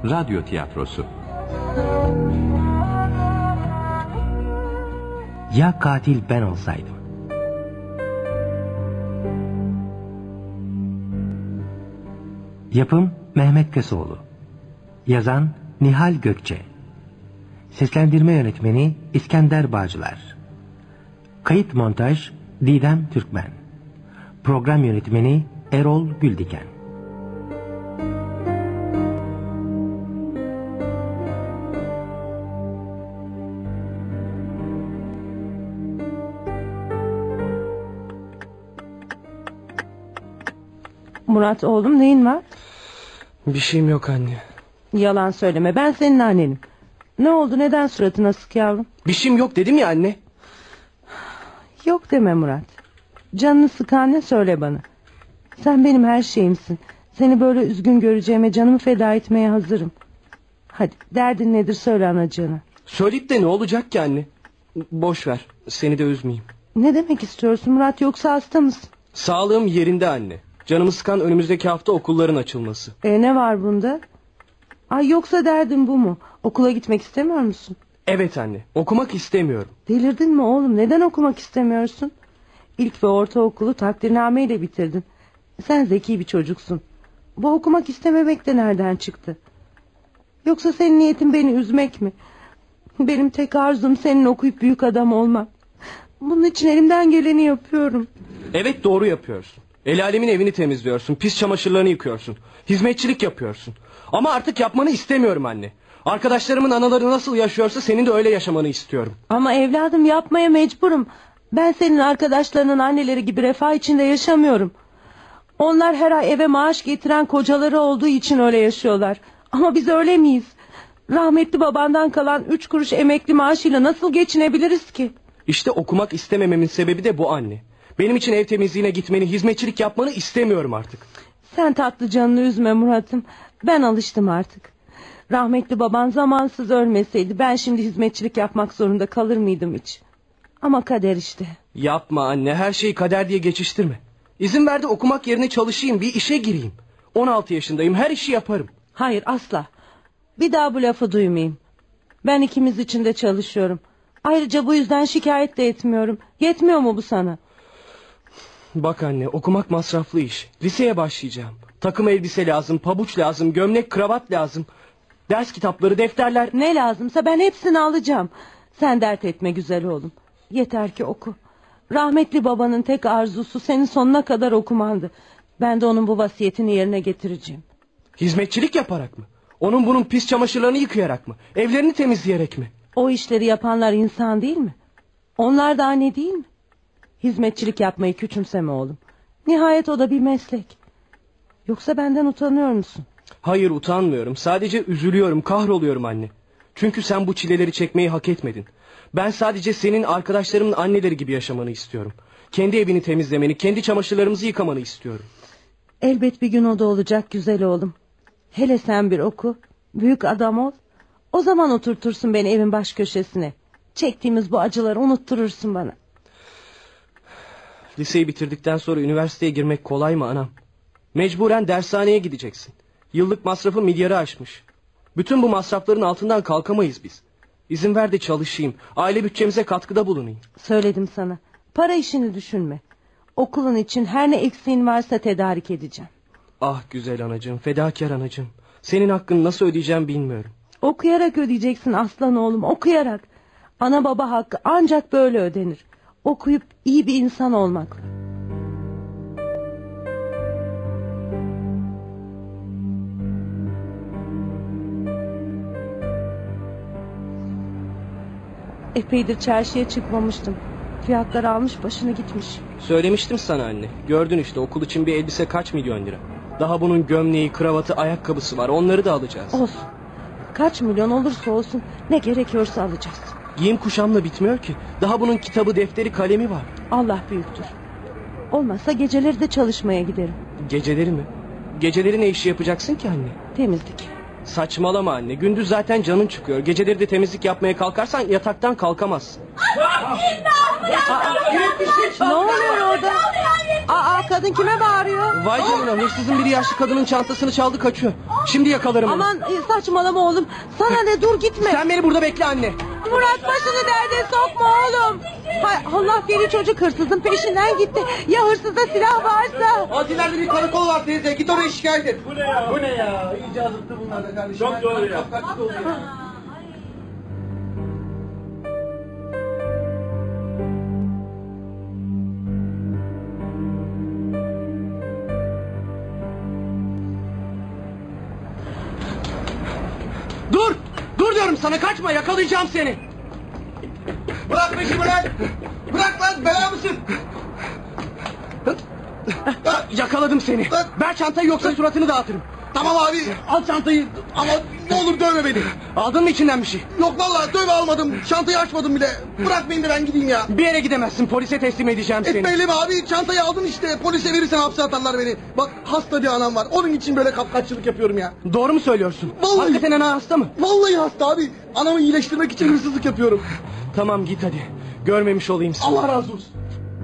Radyo tiyatrosu. Ya katil ben olsaydım. Yapım Mehmet Köseoğlu. Yazan Nihal Gökçe. Seslendirme yönetmeni İskender Bağcılar. Kayıt montaj Didem Türkmen. Program yönetmeni Erol Güldiken. Murat oğlum, neyin var? Bir şeyim yok anne. Yalan söyleme, ben senin annenim. Ne oldu, neden suratın asık yavrum? Bir şeyim yok dedim ya anne. Yok deme Murat. Canını sıkan ne, söyle bana. Sen benim her şeyimsin. Seni böyle üzgün göreceğime canımı feda etmeye hazırım. Hadi, derdin nedir, söyle anacığına. Söyleyip de ne olacak ki anne? Boş ver, seni de üzmeyeyim. Ne demek istiyorsun Murat, yoksa hasta mısın? Sağlığım yerinde anne. Canımı sıkan önümüzdeki hafta okulların açılması. Ne var bunda? Ay, yoksa derdin bu mu? Okula gitmek istemiyor musun? Evet anne, okumak istemiyorum. Delirdin mi oğlum, neden okumak istemiyorsun? İlk ve ortaokulu takdirnameyle bitirdin. Sen zeki bir çocuksun. Bu okumak istememek de nereden çıktı? Yoksa senin niyetin beni üzmek mi? Benim tek arzum senin okuyup büyük adam olmak. Bunun için elimden geleni yapıyorum. Evet, doğru yapıyorsun. El alemin evini temizliyorsun, pis çamaşırlarını yıkıyorsun, hizmetçilik yapıyorsun. Ama artık yapmanı istemiyorum anne. Arkadaşlarımın anaları nasıl yaşıyorsa senin de öyle yaşamanı istiyorum. Ama evladım, yapmaya mecburum. Ben senin arkadaşlarının anneleri gibi refah içinde yaşamıyorum. Onlar her ay eve maaş getiren kocaları olduğu için öyle yaşıyorlar. Ama biz öyle miyiz? Rahmetli babandan kalan 3 kuruş emekli maaşıyla nasıl geçinebiliriz ki? İşte okumak istemememin sebebi de bu anne. Benim için ev temizliğine gitmeni, hizmetçilik yapmanı istemiyorum artık. Sen tatlı canını üzme Murat'ım. Ben alıştım artık. Rahmetli baban zamansız ölmeseydi ben şimdi hizmetçilik yapmak zorunda kalır mıydım hiç? Ama kader işte. Yapma anne, her şeyi kader diye geçiştirme. İzin ver de okumak yerine çalışayım, bir işe gireyim. 16 yaşındayım, her işi yaparım. Hayır, asla. Bir daha bu lafı duymayayım. Ben ikimiz için de çalışıyorum. Ayrıca bu yüzden şikayet de etmiyorum. Yetmiyor mu bu sana? Bak anne, okumak masraflı iş. Liseye başlayacağım. Takım elbise lazım, pabuç lazım, gömlek, kravat lazım. Ders kitapları, defterler. Ne lazımsa ben hepsini alacağım. Sen dert etme güzel oğlum. Yeter ki oku. Rahmetli babanın tek arzusu senin sonuna kadar okumandı. Ben de onun bu vasiyetini yerine getireceğim. Hizmetçilik yaparak mı? Onun bunun pis çamaşırlarını yıkayarak mı? Evlerini temizleyerek mi? O işleri yapanlar insan değil mi? Onlar da anne değil mi? Hizmetçilik yapmayı küçümseme oğlum. Nihayet o da bir meslek. Yoksa benden utanıyor musun? Hayır, utanmıyorum. Sadece üzülüyorum, kahroluyorum anne. Çünkü sen bu çileleri çekmeyi hak etmedin. Ben sadece senin arkadaşlarımın anneleri gibi yaşamanı istiyorum. Kendi evini temizlemeni, kendi çamaşırlarımızı yıkamanı istiyorum. Elbet bir gün o da olacak güzel oğlum. Hele sen bir oku, büyük adam ol. O zaman oturtursun beni evin baş köşesine. Çektiğimiz bu acıları unutturursun bana. Liseyi bitirdikten sonra üniversiteye girmek kolay mı anam? Mecburen dershaneye gideceksin. Yıllık masrafı milyarı aşmış. Bütün bu masrafların altından kalkamayız biz. İzin ver de çalışayım. Aile bütçemize katkıda bulunayım. Söyledim sana. Para işini düşünme. Okulun için her ne eksiğin varsa tedarik edeceğim. Ah güzel anacığım, fedakar anacığım. Senin hakkını nasıl ödeyeceğim bilmiyorum. Okuyarak ödeyeceksin aslan oğlum, okuyarak. Ana baba hakkı ancak böyle ödenir. Okuyup iyi bir insan olmak. Epeydir çarşıya çıkmamıştım. Fiyatlar almış başını gitmiş. Söylemiştim sana anne. Gördün işte, okul için bir elbise kaç milyon lira. Daha bunun gömleği, kravatı, ayakkabısı var. Onları da alacağız. Olsun. Kaç milyon olursa olsun ne gerekiyorsa alacağız. Giyim kuşamla bitmiyor ki. Daha bunun kitabı, defteri, kalemi var. Allah büyüktür. Olmazsa geceleri de çalışmaya giderim. Geceleri mi? Geceleri ne işi yapacaksın ki anne? Temizlik. Saçmalama anne. Gündüz zaten canın çıkıyor. Geceleri de temizlik yapmaya kalkarsan yataktan kalkamazsın. Ne oluyor orada? kadın kime bağırıyor? Vay canına, hırsızın biri yaşlı kadının çantasını çaldı, kaçıyor. Şimdi yakalarım onu. Aman saçmalama oğlum. Sana ne, dur gitme. Sen beni burada bekle anne. Murat, başını derde sokma oğlum. Hay Allah, deli çocuk hırsızın peşinden gitti. Ya hırsızda silah varsa? Adilerde bir karakol var teyze. Git oraya şikayet et. Bu ne ya? Bu ne ya? İyice azıttı bunlar da kardeşim. Çok doğru ya. Kapkaçlık oldu ya. Dur! Dur diyorum sana, kaçma, yakalayacağım seni. Bırak peşimi lan. Bırak lan, bela mısın? Yakaladım seni. Ver çantayı, yoksa suratını dağıtırım. Tamam abi, al çantayı. Ama ne olur dövme beni. Aldın mı içinden bir şey? Yok vallahi dövme almadım. Çantayı açmadım bile. Bırak beni de ben gideyim ya. Bir yere gidemezsin, polise teslim edeceğim seni. Etmeyelim abi, çantayı aldın işte. Polise verirsen hapse atarlar beni. Bak, hasta bir anam var. Onun için böyle kapkaççılık yapıyorum ya. Doğru mu söylüyorsun? Vallahi. Hakikaten ana hasta mı? Vallahi hasta abi. Anamı iyileştirmek için hırsızlık yapıyorum. Tamam, git hadi. Görmemiş olayım seni. Allah razı olsun.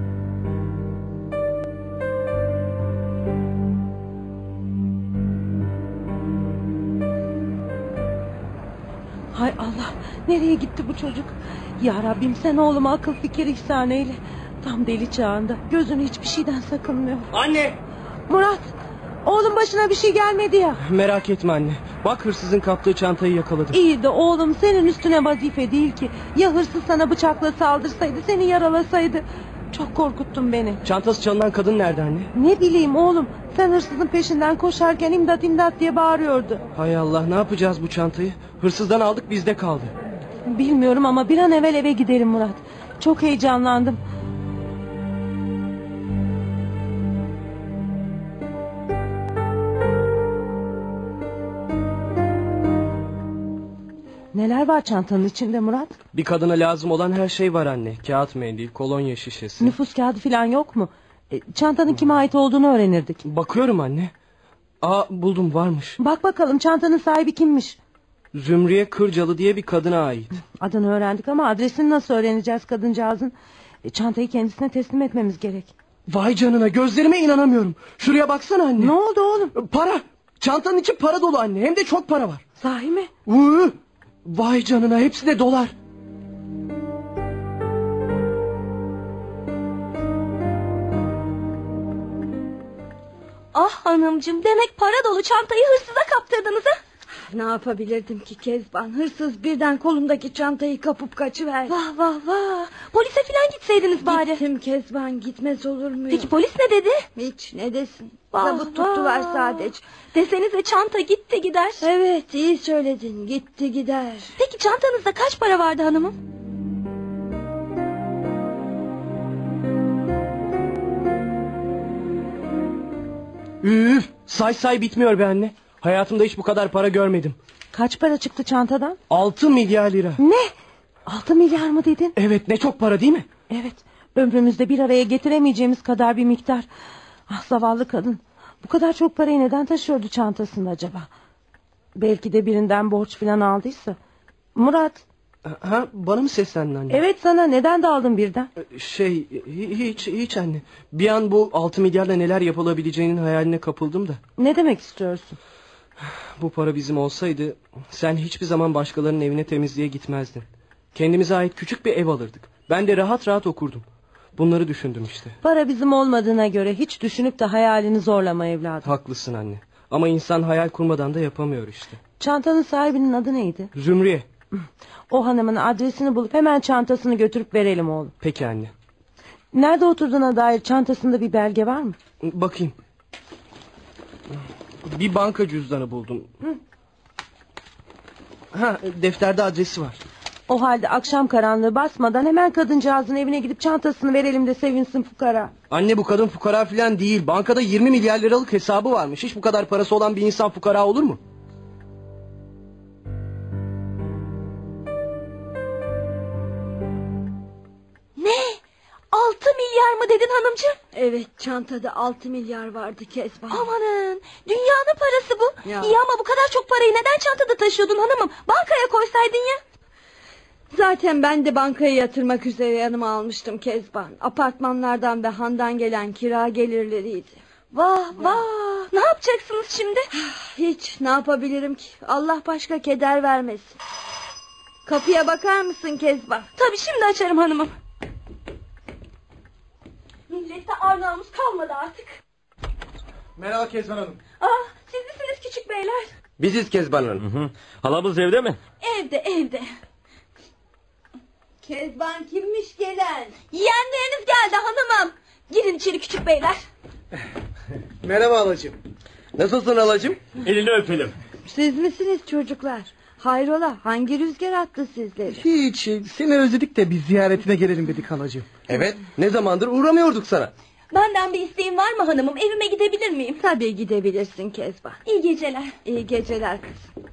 Hay Allah, nereye gitti bu çocuk? Ya Rabbim, sen oğluma akıl fikir ihsan eyle. Tam deli çağında, gözünü hiçbir şeyden sakınmıyor. Anne! Murat, oğlum başına bir şey gelmedi ya. Merak etme anne. Bak, hırsızın kaptığı çantayı yakaladım. İyi de oğlum, senin üstüne vazife değil ki. Ya hırsız sana bıçakla saldırsaydı, seni yaralasaydı. Çok korkuttun beni. Çantası çalınan kadın nerede anne? Ne bileyim oğlum, sen hırsızın peşinden koşarken imdat imdat diye bağırıyordu. Hay Allah, ne yapacağız bu çantayı? Hırsızdan aldık, bizde kaldı. Bilmiyorum ama bir an evvel eve gidelim Murat. Çok heyecanlandım. Neler var çantanın içinde Murat? Bir kadına lazım olan her şey var anne. Kağıt mendil, kolonya şişesi. Nüfus kağıdı falan yok mu? Çantanın kime ait olduğunu öğrenirdik. Bakıyorum anne. Aa, buldum, varmış. Bak bakalım, çantanın sahibi kimmiş? Zümriye Kırcalı diye bir kadına ait. Adını öğrendik ama adresini nasıl öğreneceğiz kadıncağızın? Çantayı kendisine teslim etmemiz gerek. Vay canına, gözlerime inanamıyorum. Şuraya baksana anne. Ne oldu oğlum? Para. Çantanın içi para dolu anne. Hem de çok para var. Sahi mi? Vay canına, hepsi de dolar. Ah hanımcığım, demek para dolu çantayı hırsıza kaptırdınız ha? Ne yapabilirdim ki Kezban? Hırsız birden kolumdaki çantayı kapıp kaçıverdi. Vah vah vah. Polise falan gitseydiniz bari. Gittim Kezban, gitmez olur muyum? Peki polis ne dedi? Hiç, ne desin? Vah, Zabıt tuttular vah. sadece. Desenize çanta gitti gider. Evet, iyi söyledin, gitti gider. Peki çantanızda kaç para vardı hanımım? Say bitmiyor be anne. Hayatımda hiç bu kadar para görmedim. Kaç para çıktı çantadan? 6 milyar lira. Ne? 6 milyar mı dedin? Evet, ne çok para değil mi? Evet, ömrümüzde bir araya getiremeyeceğimiz kadar bir miktar. Ah, zavallı kadın. Bu kadar çok parayı neden taşıyordu çantasında acaba? Belki de birinden borç falan aldıysa. Murat. Ha, bana mı seslendin anne? Evet, sana. Neden daldın birden? Hiç anne. Bir an bu 6 milyarla neler yapılabileceğinin hayaline kapıldım da. Ne demek istiyorsun? Bu para bizim olsaydı sen hiçbir zaman başkalarının evine temizliğe gitmezdin. Kendimize ait küçük bir ev alırdık. Ben de rahat rahat okurdum. Bunları düşündüm işte. Para bizim olmadığına göre hiç düşünüp de hayalini zorlama evladım. Haklısın anne. Ama insan hayal kurmadan da yapamıyor işte. Çantanın sahibinin adı neydi? Zümriye. O hanımın adresini bulup hemen çantasını götürüp verelim oğlum. Peki anne. Nerede oturduğuna dair çantasında bir belge var mı? Bakayım. Bir banka cüzdanı buldum. Ha, defterde adresi var. O halde akşam karanlığı basmadan hemen kadıncağızın evine gidip çantasını verelim de sevinsin fukara. Anne, bu kadın fukara falan değil. Bankada 20 milyar liralık hesabı varmış. Hiç bu kadar parası olan bir insan fukara olur mu? Ne? 6 milyar mı dedin hanımcığım? Evet, çantada 6 milyar vardı Kezban. Amanın, dünyanın parası bu. Ya. İyi ama bu kadar çok parayı neden çantada taşıyordun hanımım? Bankaya koysaydın ya. Zaten ben de bankaya yatırmak üzere yanıma almıştım Kezban. Apartmanlardan ve handan gelen kira gelirleriydi. Vah vah, ne yapacaksınız şimdi? Hiç, ne yapabilirim ki? Allah başka keder vermesin. Kapıya bakar mısın Kezban? Tabii şimdi açarım hanımım. Millette ar namus kalmadı artık. Merhaba Kezban Hanım. Siz misiniz küçük beyler? Biziz Kezban Hanım. Halamız evde mi? Evde. Kezban kimmiş gelen? Yeğenleriniz geldi hanımım. Girin içeri küçük beyler. Merhaba halacığım. Nasılsın halacığım? Elini öpelim. Siz misiniz çocuklar? Hayrola, hangi rüzgar attı sizleri? Hiç, seni özledik de bir ziyaretine gelelim dedik halacığım. Evet, ne zamandır uğramıyorduk sana. Benden bir isteğin var mı hanımım? Evime gidebilir miyim? Tabii gidebilirsin Kezban. İyi geceler. İyi geceler kızım.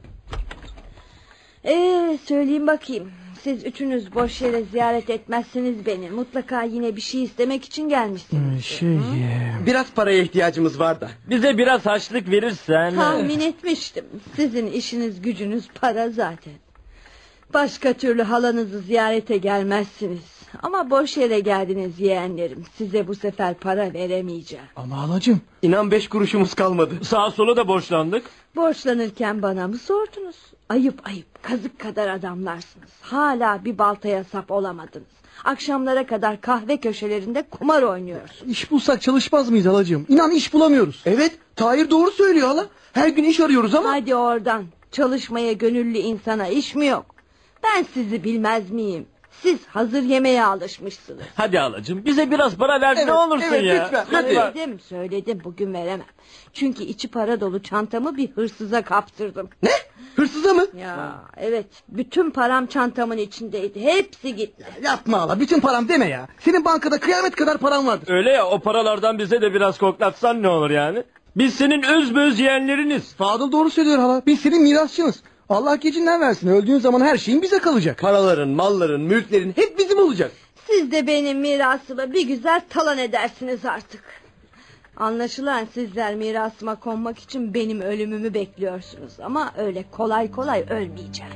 Söyleyeyim bakayım. Siz üçünüz boş yere ziyaret etmezsiniz beni. Mutlaka yine bir şey istemek için gelmişsiniz. Biraz paraya ihtiyacımız var da. Bize biraz harçlık verirsen. Tahmin etmiştim. Sizin işiniz gücünüz para zaten. Başka türlü halanızı ziyarete gelmezsiniz. Ama boş yere geldiniz yeğenlerim. Size bu sefer para veremeyeceğim. Ama halacığım. İnan 5 kuruşumuz kalmadı. Sağa sola da borçlandık. Borçlanırken bana mı sordunuz? Ayıp, kazık kadar adamlarsınız. Hala bir baltaya sap olamadınız. Akşamlara kadar kahve köşelerinde kumar oynuyorsunuz. İş bulsak çalışmaz mıyız halacığım? İnan iş bulamıyoruz. Evet, Tahir doğru söylüyor hala. Her gün iş arıyoruz ama. Hadi oradan. Çalışmaya gönüllü insana iş mi yok? Ben sizi bilmez miyim? Siz hazır yemeğe alışmışsınız. Hadi halacığım, bize biraz para ver ne olursun ya. lütfen, hadi. Söyledim bugün veremem. Çünkü içi para dolu çantamı bir hırsıza kaptırdım. Ne? Hırsıza mı? Ya evet, bütün param çantamın içindeydi. Hepsi gitti. Yapma hala, bütün param deme ya. Senin bankada kıyamet kadar param vardır. Öyle ya, o paralardan bize de biraz koklatsan ne olur yani? Biz senin özböz yeğenleriniz. Fadıl doğru söylüyor hala. Biz senin mirasçınız. Allah gecinden versin. Öldüğün zaman her şeyin bize kalacak. Paraların, malların, mülklerin hep bizim olacak. Siz de benim mirasımı bir güzel talan edersiniz artık. Anlaşılan sizler mirasıma konmak için benim ölümümü bekliyorsunuz. Ama öyle kolay kolay ölmeyeceğim.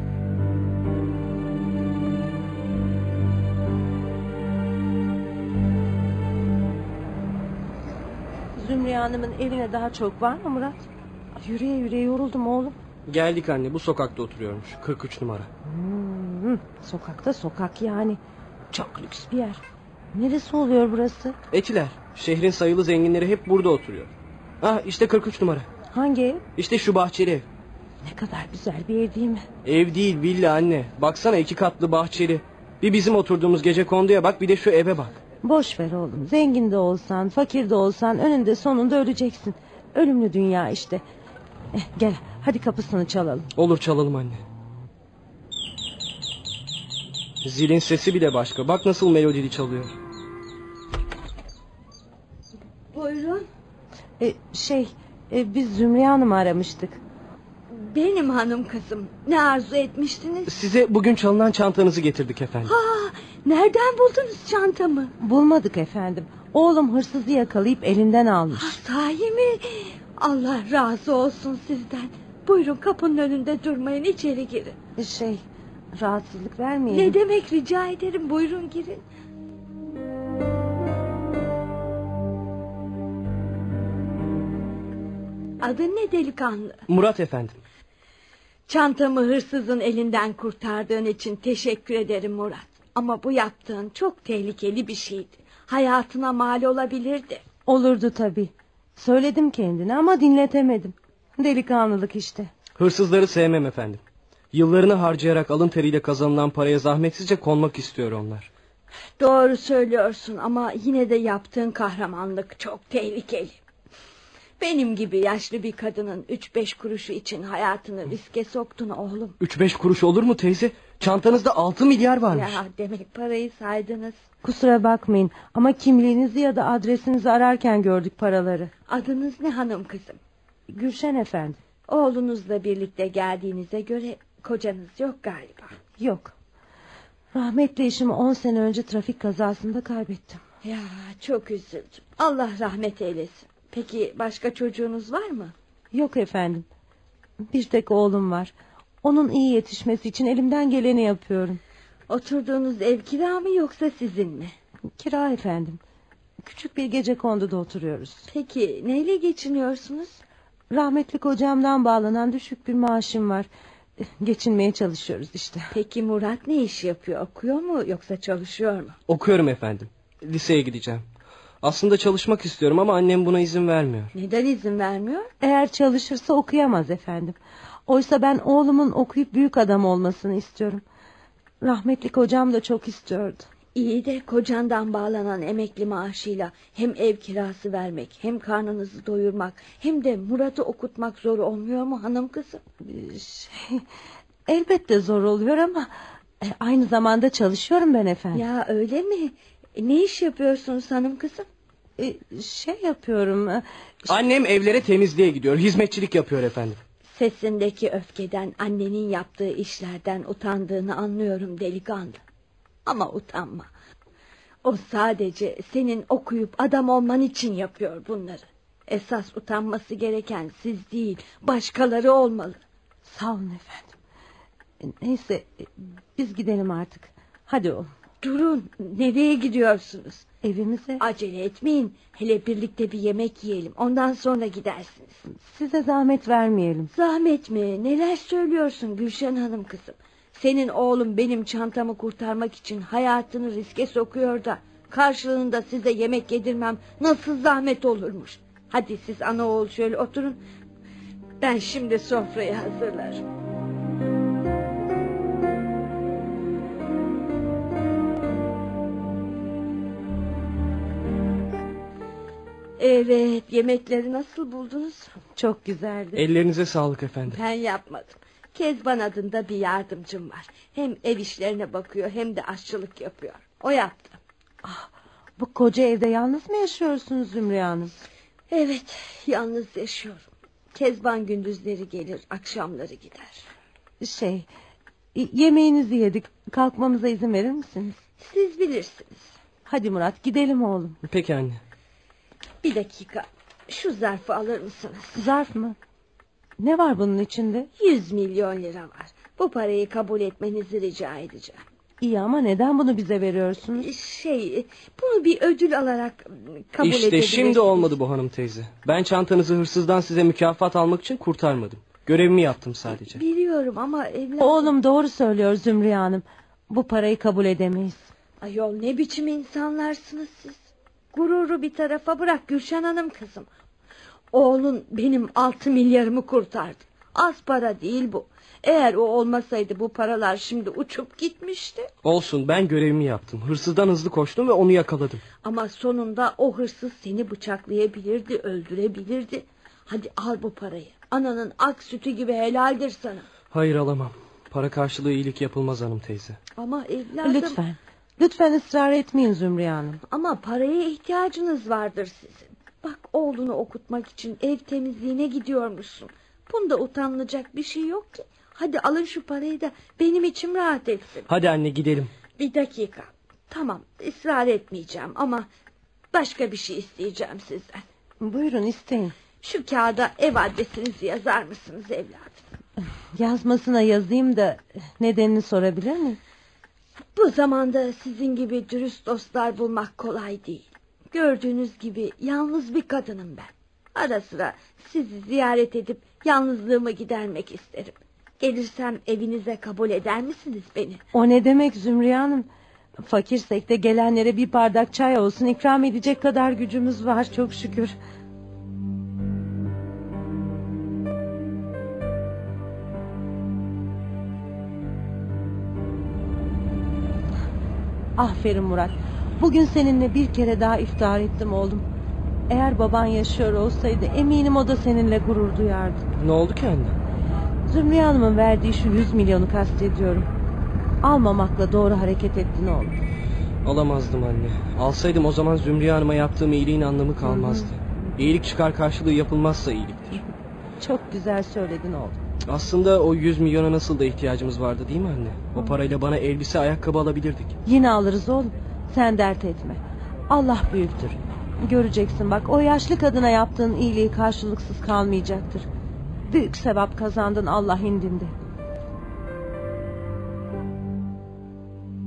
Zümriye Hanım'ın evine daha çok var mı Murat? Yürüye yürüye yoruldum oğlum. Geldik anne, bu sokakta oturuyormuş. 43 numara. Sokakta sokak yani. Çok lüks bir yer. Neresi oluyor burası? Etiler. Şehrin sayılı zenginleri hep burada oturuyor. İşte 43 numara. Hangi ev? İşte şu bahçeli ev. Ne kadar güzel bir ev değil mi? Ev değil, villa anne. Baksana 2 katlı bahçeli. Bir bizim oturduğumuz gecekonduya bak, bir de şu eve bak. Boş ver oğlum. Zengin de olsan, fakir de olsan önünde sonunda öleceksin. Ölümlü dünya işte. Gel hadi kapısını çalalım. Olur, çalalım anne. Zilin sesi bile başka. Bak nasıl melodili çalıyor. Buyurun. Biz Zümriye Hanım'ı aramıştık. Benim hanım kızım. Ne arzu etmiştiniz? Size bugün çalınan çantanızı getirdik efendim. Nereden buldunuz çantamı? Bulmadık efendim. Oğlum hırsızı yakalayıp elinden almış. Sahi mi? Allah razı olsun sizden. Buyurun, kapının önünde durmayın, içeri girin. Rahatsızlık vermeyelim. Ne demek, rica ederim, buyurun girin. Adın ne delikanlı? Murat efendim. Çantamı hırsızın elinden kurtardığın için teşekkür ederim Murat. Ama bu yaptığın çok tehlikeli bir şeydi. Hayatına mal olabilirdi. Olurdu tabii. Söyledim kendine ama dinletemedim. Delikanlılık işte. Hırsızları sevmem efendim. Yıllarını harcayarak alın teriyle kazanılan paraya zahmetsizce konmak istiyor onlar. Doğru söylüyorsun ama yine de yaptığın kahramanlık çok tehlikeli. Benim gibi yaşlı bir kadının 3-5 kuruşu için hayatını riske soktun oğlum. 3-5 kuruş olur mu teyze? Çantanızda 6 milyar varmış. Ya demek parayı saydınız. Kusura bakmayın ama kimliğinizi ya da adresinizi ararken gördük paraları. Adınız ne hanım kızım? Gülşen efendi. Oğlunuzla birlikte geldiğinize göre kocanız yok galiba. Yok. Rahmetli eşimi 10 sene önce trafik kazasında kaybettim. Ya çok üzüldüm. Allah rahmet eylesin. Peki başka çocuğunuz var mı? Yok efendim. Bir tek oğlum var. Onun iyi yetişmesi için elimden geleni yapıyorum. Oturduğunuz ev kira mı yoksa sizin mi? Kira efendim. Küçük bir gecekonduda oturuyoruz. Peki neyle geçiniyorsunuz? Rahmetli kocamdan bağlanan düşük bir maaşım var. Geçinmeye çalışıyoruz işte. Peki Murat ne iş yapıyor? Okuyor mu yoksa çalışıyor mu? Okuyorum efendim. Liseye gideceğim. Aslında çalışmak istiyorum ama annem buna izin vermiyor. Neden izin vermiyor? Eğer çalışırsa okuyamaz efendim. Oysa ben oğlumun okuyup büyük adam olmasını istiyorum. Rahmetli kocam da çok istiyordu. İyi de kocandan bağlanan emekli maaşıyla hem ev kirası vermek, hem karnınızı doyurmak, hem de Murat'ı okutmak zor olmuyor mu hanım kızım? Elbette zor oluyor ama aynı zamanda çalışıyorum ben efendim. Ya öyle mi? Ne iş yapıyorsunuz hanım kızım? Şey yapıyorum. Annem evlere temizliğe gidiyor. Hizmetçilik yapıyor efendim. Sesindeki öfkeden, annenin yaptığı işlerden utandığını anlıyorum delikanlı. Ama utanma. O sadece senin okuyup adam olman için yapıyor bunları. Esas utanması gereken siz değil, başkaları olmalı. Sağ olun efendim. Neyse biz gidelim artık. Hadi oğlum. Durun, nereye gidiyorsunuz? Evimize. Acele etmeyin. Hele birlikte bir yemek yiyelim. Ondan sonra gidersiniz. Size zahmet vermeyelim. Zahmet mi? Neler söylüyorsun Gülşen Hanım kızım? Senin oğlum benim çantamı kurtarmak için hayatını riske sokuyor da karşılığında size yemek yedirmem nasıl zahmet olurmuş? Hadi siz ana oğul şöyle oturun. Ben şimdi sofrayı hazırlarım. Evet, yemekleri nasıl buldunuz? Çok güzeldi. Ellerinize sağlık efendim. Ben yapmadım. Kezban adında bir yardımcım var. Hem ev işlerine bakıyor hem de aşçılık yapıyor. O yaptı. Bu koca evde yalnız mı yaşıyorsunuz Zümrüt Hanım? Evet, yalnız yaşıyorum. Kezban gündüzleri gelir, akşamları gider. Yemeğinizi yedik. Kalkmamıza izin verir misiniz? Siz bilirsiniz. Hadi Murat gidelim oğlum. Peki anne. Bir dakika, şu zarfı alır mısınız? Zarf mı? Ne var bunun içinde? 100 milyon lira var. Bu parayı kabul etmenizi rica edeceğim. İyi ama neden bunu bize veriyorsunuz? Bunu bir ödül alarak kabul İşte şimdi olmadı bu hanım teyze. Ben çantanızı hırsızdan size mükafat almak için kurtarmadım. Görevimi yaptım sadece. Biliyorum ama evladım... Oğlum doğru söylüyor Zümrüt Hanım. Bu parayı kabul edemeyiz. Ayol ne biçim insanlarsınız siz? Gururu bir tarafa bırak Gülşen Hanım kızım. Oğlun benim 6 milyarımı kurtardı. Az para değil bu. Eğer o olmasaydı bu paralar şimdi uçup gitmişti. Olsun, ben görevimi yaptım. Hırsızdan hızlı koştum ve onu yakaladım. Ama sonunda o hırsız seni bıçaklayabilirdi, öldürebilirdi. Hadi al bu parayı. Ananın ak sütü gibi helaldir sana. Hayır, alamam. Para karşılığı iyilik yapılmaz hanım teyze. Ama evladım... Lütfen ısrar etmeyin Zümrüt Hanım. Ama paraya ihtiyacınız vardır sizin. Bak oğlunu okutmak için ev temizliğine gidiyormuşsun. Bunda utanılacak bir şey yok ki. Hadi alın şu parayı da benim içim rahat etsin. Hadi anne gidelim. Bir dakika. Tamam, ısrar etmeyeceğim ama başka bir şey isteyeceğim sizden. Buyurun isteyin. Şu kağıda ev adresinizi yazar mısınız evladım? Yazmasına yazayım da nedenini sorabilir miyim? Bu zamanda sizin gibi dürüst dostlar bulmak kolay değil. Gördüğünüz gibi yalnız bir kadınım ben. Ara sıra sizi ziyaret edip yalnızlığımı gidermek isterim. Gelirsem evinize kabul eder misiniz beni? O ne demek Zümrüt Hanım? Fakirsek de gelenlere bir bardak çay olsun ikram edecek kadar gücümüz var çok şükür. Aferin Murat. Bugün seninle bir kere daha iftar ettim oğlum. Eğer baban yaşıyor olsaydı eminim o da seninle gurur duyardı. Ne oldu ki anne? Zümrüt Hanım'ın verdiği şu 100 milyonu kastediyorum. Almamakla doğru hareket ettin oğlum. Alamazdım anne. Alsaydım o zaman Zümrüt Hanım'a yaptığım iyiliğin anlamı kalmazdı. İyilik çıkar karşılığı yapılmazsa iyiliktir. Çok güzel söyledin oğlum. Aslında o 100 milyona nasıl da ihtiyacımız vardı değil mi anne? O parayla bana elbise ayakkabı alabilirdik. Yine alırız oğlum. Sen dert etme. Allah büyüktür. Göreceksin bak o yaşlı kadına yaptığın iyiliği karşılıksız kalmayacaktır. Büyük sevap kazandın Allah indinde.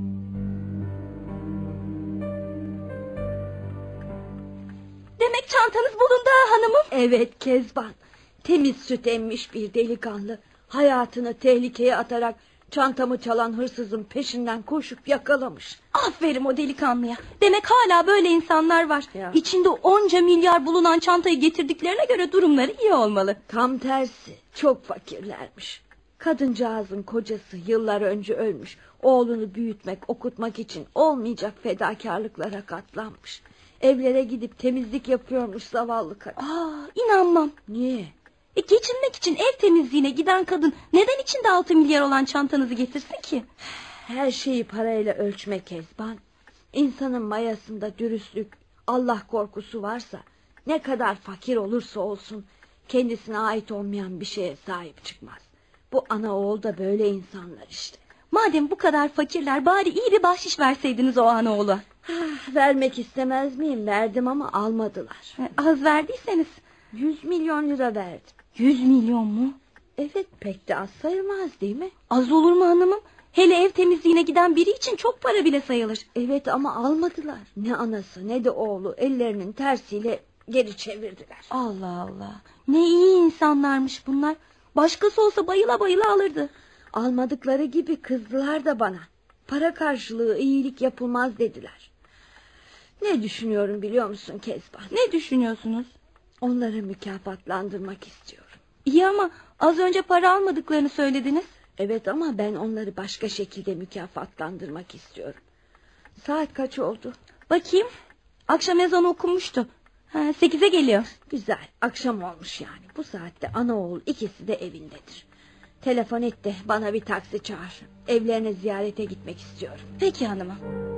Demek çantanız bulundu ha hanımım. Evet Kezban. Temiz süt emmiş bir delikanlı. Hayatını tehlikeye atarak çantamı çalan hırsızın peşinden koşup yakalamış. Aferin o delikanlıya. Demek hala böyle insanlar var. Ya. İçinde onca milyar bulunan çantayı getirdiklerine göre durumları iyi olmalı. Tam tersi, çok fakirlermiş. Kadıncağızın kocası yıllar önce ölmüş. Oğlunu büyütmek, okutmak için olmayacak fedakarlıklara katlanmış. Evlere gidip temizlik yapıyormuş zavallı kadın. İnanmam. Niye? Geçinmek için ev temizliğine giden kadın neden içinde 6 milyar olan çantanızı getirsin ki? Her şeyi parayla ölçme Kezban. İnsanın mayasında dürüstlük, Allah korkusu varsa ne kadar fakir olursa olsun kendisine ait olmayan bir şeye sahip çıkmaz. Bu ana oğul da böyle insanlar işte. Madem bu kadar fakirler bari iyi bir bahşiş verseydiniz o ana oğula. Vermek istemez miyim? Verdim ama almadılar. Az verdiyseniz. 100 milyon lira verdim. 100 milyon mu? Evet, pek de az sayılmaz değil mi? Az olur mu hanımım? Hele ev temizliğine giden biri için çok para bile sayılır. Evet ama almadılar. Ne anası ne de oğlu ellerinin tersiyle geri çevirdiler. Allah Allah. Ne iyi insanlarmış bunlar. Başkası olsa bayıla bayıla alırdı. Almadıkları gibi kızdılar da bana. Para karşılığı iyilik yapılmaz dediler. Ne düşünüyorum biliyor musun Kezban? Ne düşünüyorsunuz? Onları mükafatlandırmak istiyorum. İyi ama az önce para almadıklarını söylediniz. Evet ama ben onları başka şekilde mükafatlandırmak istiyorum. Saat kaç oldu? Bakayım. Akşam ezanı okunmuştu. 8'e geliyor. Güzel, akşam olmuş yani. Bu saatte ana oğul ikisi de evindedir. Telefon et de bana bir taksi çağır. Evlerine ziyarete gitmek istiyorum. Peki hanımım.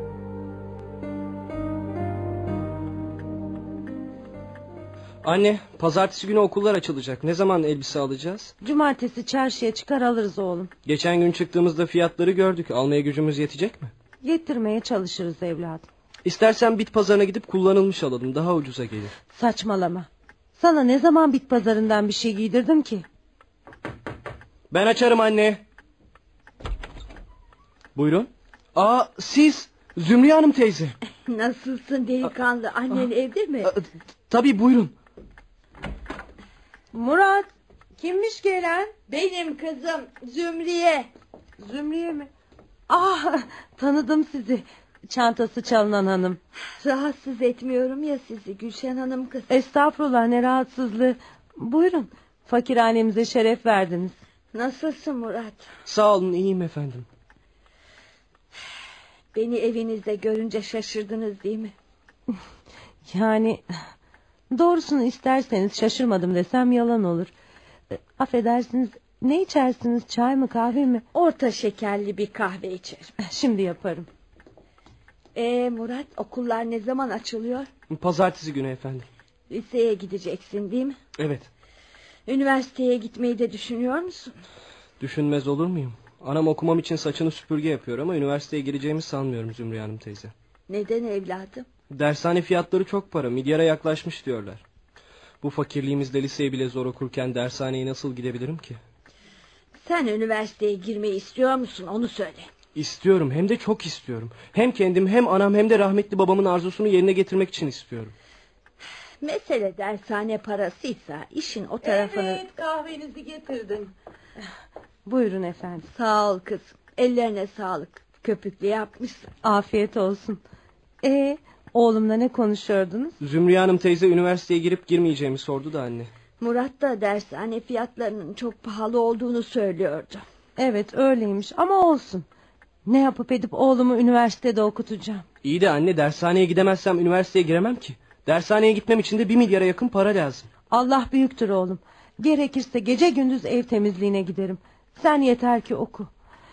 Anne, pazartesi günü okullar açılacak. Ne zaman elbise alacağız? Cumartesi çarşıya çıkar alırız oğlum. Geçen gün çıktığımızda fiyatları gördük. Almaya gücümüz yetecek mi? Getirmeye çalışırız evladım. İstersen bit pazarına gidip kullanılmış alalım. Daha ucuza gelir. Saçmalama. Sana ne zaman bit pazarından bir şey giydirdim ki? Ben açarım anne. Buyurun. Siz Zümriye Hanım teyze. Nasılsın delikanlı? Annen evde mi? Tabii buyurun. Murat, kimmiş gelen? Benim kızım Zümriye. Zümriye mi? Tanıdım sizi. Çantası çalınan hanım. Rahatsız etmiyorum ya sizi Gülşen Hanım kız. Estağfurullah, ne rahatsızlığı. Buyurun, fakirhanemize şeref verdiniz. Nasılsın Murat? Sağ olun, iyiyim efendim. Beni evinizde görünce şaşırdınız değil mi? Yani doğrusunu isterseniz şaşırmadım desem yalan olur. Affedersiniz, ne içersiniz, çay mı kahve mi? Orta şekerli bir kahve içerim. Şimdi yaparım. Murat, okullar ne zaman açılıyor? Pazartesi günü efendim. Liseye gideceksin değil mi? Evet. Üniversiteye gitmeyi de düşünüyor musun? Düşünmez olur muyum? Anam okumam için saçını süpürge yapıyor ama üniversiteye gireceğimi sanmıyorum Zümriye Hanım teyze. Neden evladım? Dershane fiyatları çok para, milyara yaklaşmış diyorlar. Bu fakirliğimizde liseyi bile zor okurken dershaneye nasıl gidebilirim ki? Sen üniversiteye girmeyi istiyor musun, onu söyle. İstiyorum, hem de çok istiyorum. Hem kendim hem anam hem de rahmetli babamın arzusunu yerine getirmek için istiyorum. Mesele dershane parasıysa işin o tarafını... Evet, kahvenizi getirdim. Buyurun efendim. Sağ ol kızım, ellerine sağlık. Köpüklü yapmışsın. Afiyet olsun. Oğlumla ne konuşuyordunuz? Zümriye Hanım teyze üniversiteye girip girmeyeceğimi sordu da anne. Murat da dershane fiyatlarının çok pahalı olduğunu söylüyordu. Evet, öyleymiş ama olsun. Ne yapıp edip oğlumu üniversitede okutacağım. İyi de anne, dershaneye gidemezsem üniversiteye giremem ki. Dershaneye gitmem için de 1 milyara yakın para lazım. Allah büyüktür oğlum. Gerekirse gece gündüz ev temizliğine giderim. Sen yeter ki oku.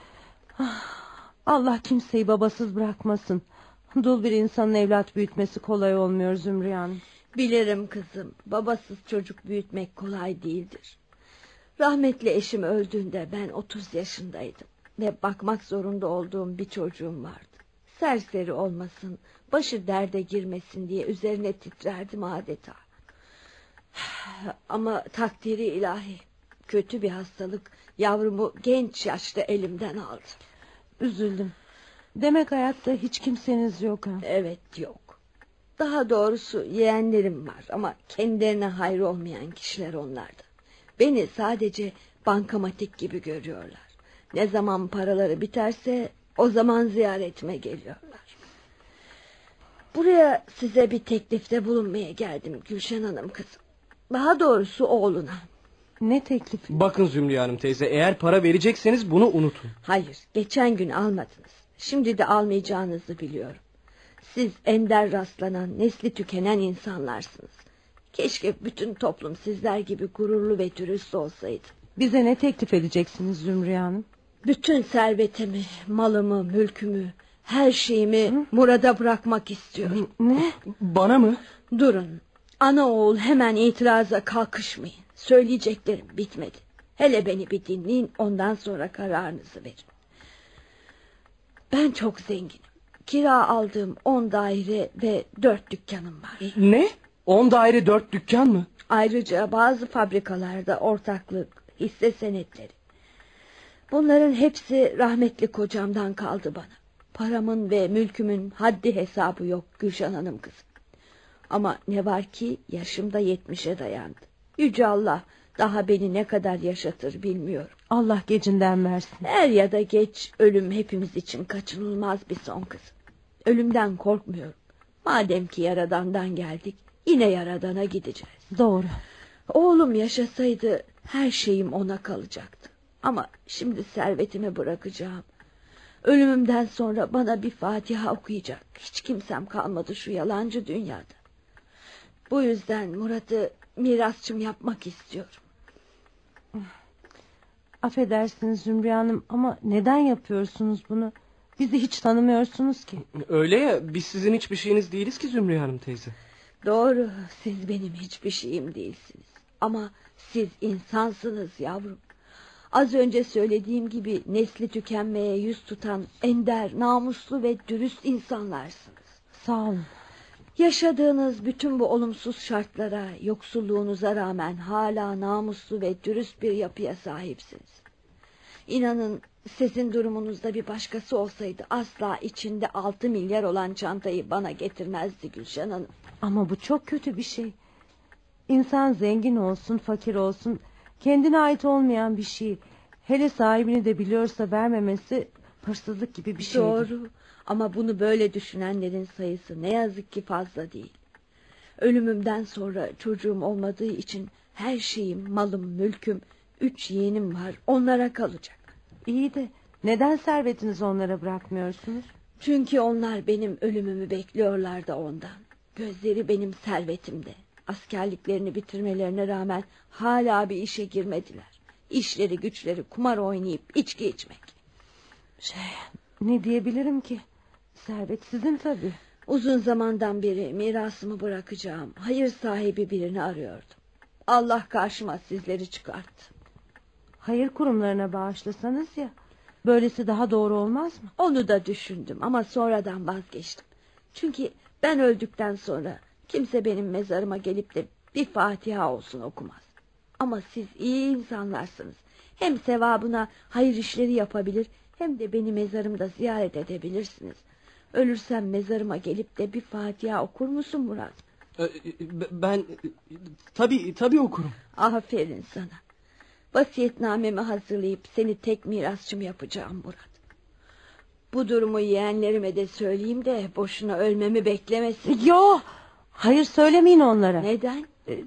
Allah kimseyi babasız bırakmasın. Dul bir insanın evlat büyütmesi kolay olmuyor Zümriye Hanım. Bilirim kızım, babasız çocuk büyütmek kolay değildir. Rahmetli eşim öldüğünde ben 30 yaşındaydım. Ve bakmak zorunda olduğum bir çocuğum vardı. Serseri olmasın, başı derde girmesin diye üzerine titrerdim adeta. Ama takdiri ilahi, kötü bir hastalık yavrumu genç yaşta elimden aldı. Üzüldüm. Demek hayatta hiç kimseniz yok ha? Evet, yok. Daha doğrusu yeğenlerim var ama kendilerine hayır olmayan kişiler onlar da. Beni sadece bankamatik gibi görüyorlar. Ne zaman paraları biterse o zaman ziyaretime geliyorlar. Buraya size bir teklifte bulunmaya geldim Gülşen Hanım kızım. Daha doğrusu oğluna. Ne teklifi? Bakın Zümrüt Hanım teyze, eğer para verecekseniz bunu unutun. Hayır, geçen gün almadınız. Şimdi de almayacağınızı biliyorum. Siz ender rastlanan, nesli tükenen insanlarsınız. Keşke bütün toplum sizler gibi gururlu ve dürüst olsaydı. Bize ne teklif edeceksiniz Zümrüt Hanım? Bütün servetimi, malımı, mülkümü, her şeyimi Murat'a bırakmak istiyorum. Ne? Bana mı? Durun. Ana oğul hemen itiraza kalkışmayın. Söyleyeceklerim bitmedi. Hele beni bir dinleyin, ondan sonra kararınızı verin. Ben çok zenginim. Kira aldığım 10 daire ve 4 dükkanım var. Ne? 10 daire 4 dükkan mı? Ayrıca bazı fabrikalarda ortaklık, hisse senetleri. Bunların hepsi rahmetli kocamdan kaldı bana. Paramın ve mülkümün haddi hesabı yok Gülşen Hanım kızım. Ama ne var ki yaşım da 70'e dayandı. Yüce Allah daha beni ne kadar yaşatır bilmiyorum. Allah gecinden versin. Er ya da geç ölüm hepimiz için kaçınılmaz bir son kızım. Ölümden korkmuyorum. Madem ki Yaradan'dan geldik, yine Yaradan'a gideceğiz. Doğru. Oğlum yaşasaydı her şeyim ona kalacaktı. Ama şimdi servetimi bırakacağım. Ölümümden sonra bana bir Fatiha okuyacak hiç kimsem kalmadı şu yalancı dünyada. Bu yüzden Murat'ı mirasçım yapmak istiyorum. Affedersiniz Zümrüt Hanım ama neden yapıyorsunuz bunu? Bizi hiç tanımıyorsunuz ki. Öyle ya, biz sizin hiçbir şeyiniz değiliz ki Zümrüt Hanım teyze. Doğru, siz benim hiçbir şeyim değilsiniz. Ama siz insansınız yavrum. Az önce söylediğim gibi nesli tükenmeye yüz tutan ender, namuslu ve dürüst insanlarsınız. Sağ olun. Yaşadığınız bütün bu olumsuz şartlara, yoksulluğunuza rağmen hala namuslu ve dürüst bir yapıya sahipsiniz. İnanın sizin durumunuzda bir başkası olsaydı asla içinde 6 milyar olan çantayı bana getirmezdi Gülşen Hanım. Ama bu çok kötü bir şey. İnsan zengin olsun, fakir olsun, kendine ait olmayan bir şey, hele sahibini de biliyorsa vermemesi hırsızlık gibi bir şey. Doğru ama bunu böyle düşünenlerin sayısı ne yazık ki fazla değil. Ölümümden sonra çocuğum olmadığı için her şeyim, malım, mülküm, 3 yeğenim var, onlara kalacak. İyi de neden servetinizi onlara bırakmıyorsunuz? Çünkü onlar benim ölümümü bekliyorlar da ondan. Gözleri benim servetimde. Askerliklerini bitirmelerine rağmen hala bir işe girmediler. İşleri güçleri kumar oynayıp içki içmek. Ne diyebilirim ki? Servet sizin tabii. Uzun zamandan beri mirasımı bırakacağım hayır sahibi birini arıyordum. Allah karşıma sizleri çıkarttı. Hayır kurumlarına bağışlasanız ya. Böylesi daha doğru olmaz mı? Onu da düşündüm ama sonradan vazgeçtim. Çünkü ben öldükten sonra kimse benim mezarıma gelip de bir Fatiha olsun okumaz. Ama siz iyi insanlarsınız. Hem sevabına hayır işleri yapabilir hem de beni mezarımda ziyaret edebilirsiniz. Ölürsem mezarıma gelip de bir Fatiha okur musun Murat? Ben tabii okurum. Aferin sana. Vasiyetnamemi hazırlayıp seni tek mirasçım yapacağım Murat. Bu durumu yeğenlerime de söyleyeyim de boşuna ölmemi beklemesin. Yo, hayır söylemeyin onlara. Neden?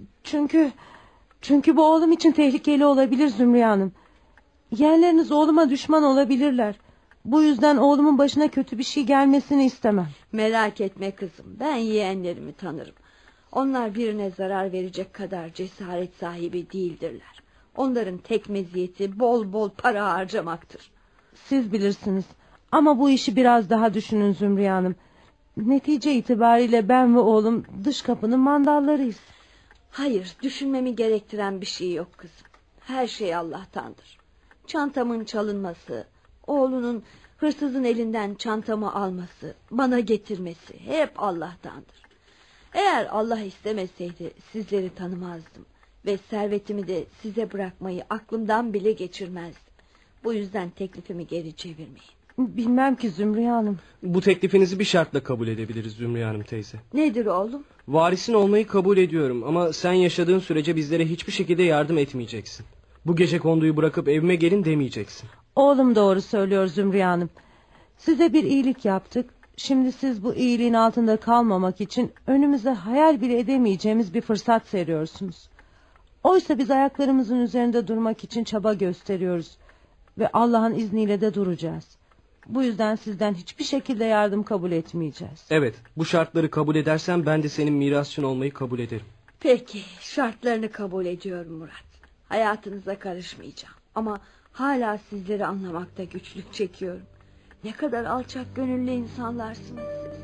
Çünkü bu oğlum için tehlikeli olabilir Zümrüt Hanım. Yeğenleriniz oğluma düşman olabilirler. Bu yüzden oğlumun başına kötü bir şey gelmesini istemem. Merak etme kızım, ben yeğenlerimi tanırım. Onlar birine zarar verecek kadar cesaret sahibi değildirler. Onların tek meziyeti bol bol para harcamaktır. Siz bilirsiniz. Ama bu işi biraz daha düşünün Zümrüt Hanım. Netice itibariyle ben ve oğlum dış kapının mandallarıyız. Hayır, düşünmemi gerektiren bir şey yok kızım. Her şey Allah'tandır. Çantamın çalınması, oğlunun hırsızın elinden çantamı alması, bana getirmesi hep Allah'tandır. Eğer Allah istemeseydi sizleri tanımazdım ve servetimi de size bırakmayı aklımdan bile geçirmezdim. Bu yüzden teklifimi geri çevirmeyin. Bilmem ki Zümriye Hanım. Bu teklifinizi bir şartla kabul edebiliriz Zümriye Hanım teyze. Nedir oğlum? Varisin olmayı kabul ediyorum ama sen yaşadığın sürece bizlere hiçbir şekilde yardım etmeyeceksin. Bu gece konduyu bırakıp evime gelin demeyeceksin. Oğlum doğru söylüyor Zümriye Hanım. Size bir iyilik yaptık. Şimdi siz bu iyiliğin altında kalmamak için önümüze hayal bile edemeyeceğimiz bir fırsat seriyorsunuz. Oysa biz ayaklarımızın üzerinde durmak için çaba gösteriyoruz. Ve Allah'ın izniyle de duracağız. Bu yüzden sizden hiçbir şekilde yardım kabul etmeyeceğiz. Evet, bu şartları kabul edersen ben de senin mirasçın olmayı kabul ederim. Peki, şartlarını kabul ediyorum Murat. Hayatınıza karışmayacağım. Ama hala sizleri anlamakta güçlük çekiyorum. Ne kadar alçak gönüllü insanlarsınız siz.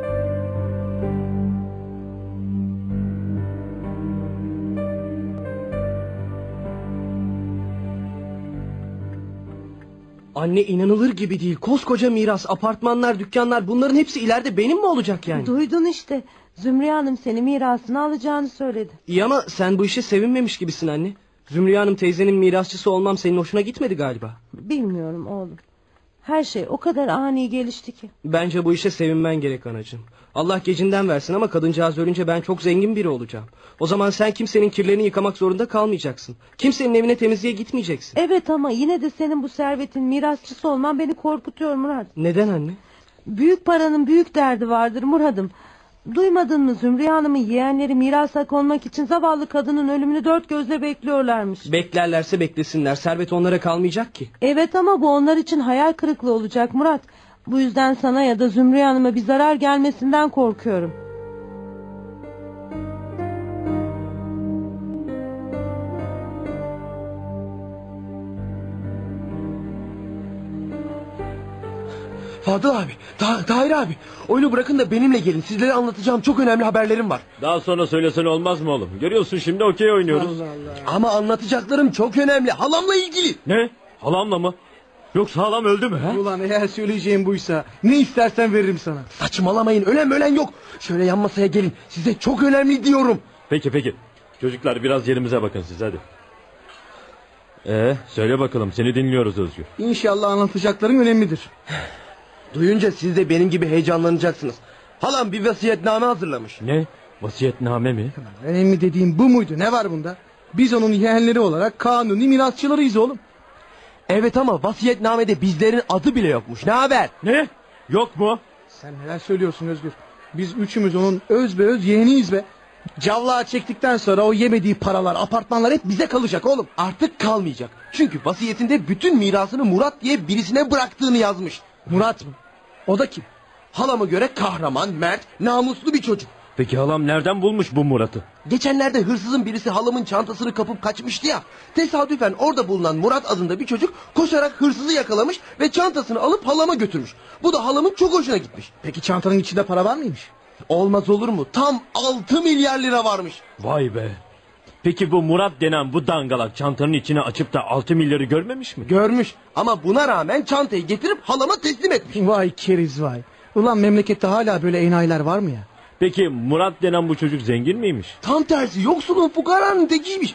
Anne, inanılır gibi değil. Koskoca miras, apartmanlar, dükkanlar, bunların hepsi ileride benim mi olacak yani? Duydun işte. Zümriye Hanım seni mirasını alacağını söyledi. İyi ama sen bu işe sevinmemiş gibisin anne. Zümriye Hanım teyzenin mirasçısı olmam senin hoşuna gitmedi galiba. Bilmiyorum oğlum. Her şey o kadar ani gelişti ki. Bence bu işe sevinmen gerek anacığım. Allah gecinden versin ama kadıncağız ölünce ben çok zengin biri olacağım. O zaman sen kimsenin kirlerini yıkamak zorunda kalmayacaksın. Kimsenin evine temizliğe gitmeyeceksin. Evet ama yine de senin bu servetin mirasçısı olman beni korkutuyor Murat. Neden anne? Büyük paranın büyük derdi vardır Murat'ım. Duymadın mı Zümriye Hanım'ın yeğenleri mirasa konmak için zavallı kadının ölümünü dört gözle bekliyorlarmış. Beklerlerse beklesinler, servet onlara kalmayacak ki. Evet ama bu onlar için hayal kırıklığı olacak Murat. Bu yüzden sana ya da Zümriye Hanım'a bir zarar gelmesinden korkuyorum. Fadıl abi, Tahir abi, oyunu bırakın da benimle gelin. Sizlere anlatacağım çok önemli haberlerim var. Daha sonra söylesen olmaz mı oğlum? Görüyorsun şimdi okey oynuyoruz. Allah Allah. Ama anlatacaklarım çok önemli. Halamla ilgili. Ne? Halamla mı? Yoksa halam öldü mü? He? Ulan eğer söyleyeceğim buysa ne istersen veririm sana. Saçmalamayın, ölen yok. Şöyle yan masaya gelin. Size çok önemli diyorum. Peki. Çocuklar biraz yerimize bakın siz hadi. Söyle bakalım, seni dinliyoruz Özgür. İnşallah anlatacakların önemlidir. Duyunca siz de benim gibi heyecanlanacaksınız. Halam bir vasiyetname hazırlamış. Ne? Vasiyetname mi? Önemli dediğim bu muydu? Ne var bunda? Biz onun yeğenleri olarak kanuni mirasçılarıyız oğlum. Evet ama vasiyetnamede bizlerin adı bile yokmuş. Ne haber? Ne? Yok mu? Sen neler söylüyorsun Özgür? Biz üçümüz onun öz yeğeniyiz be. Cavlağı çektikten sonra o yemediği paralar, apartmanlar hep bize kalacak oğlum. Artık kalmayacak. Çünkü vasiyetinde bütün mirasını Murat diye birisine bıraktığını yazmış. Murat mı? O da kim? Halama göre kahraman, mert, namuslu bir çocuk. Peki halam nereden bulmuş bu Murat'ı? Geçenlerde hırsızın birisi halamın çantasını kapıp kaçmıştı ya. Tesadüfen orada bulunan Murat adında bir çocuk koşarak hırsızı yakalamış ve çantasını alıp halama götürmüş. Bu da halamın çok hoşuna gitmiş. Peki çantanın içinde para var mıymış? Olmaz olur mu? Tam 6 milyar lira varmış. Vay be. Peki bu Murat denen bu dangalak çantanın içine açıp da 6 milyarı görmemiş mi? Görmüş ama buna rağmen çantayı getirip halama teslim etmiş. Vay keriz vay. Ulan memlekette hala böyle enayiler var mı ya? Peki Murat denen bu çocuk zengin miymiş? Tam tersi, yoksulun fukaranın tekiymiş.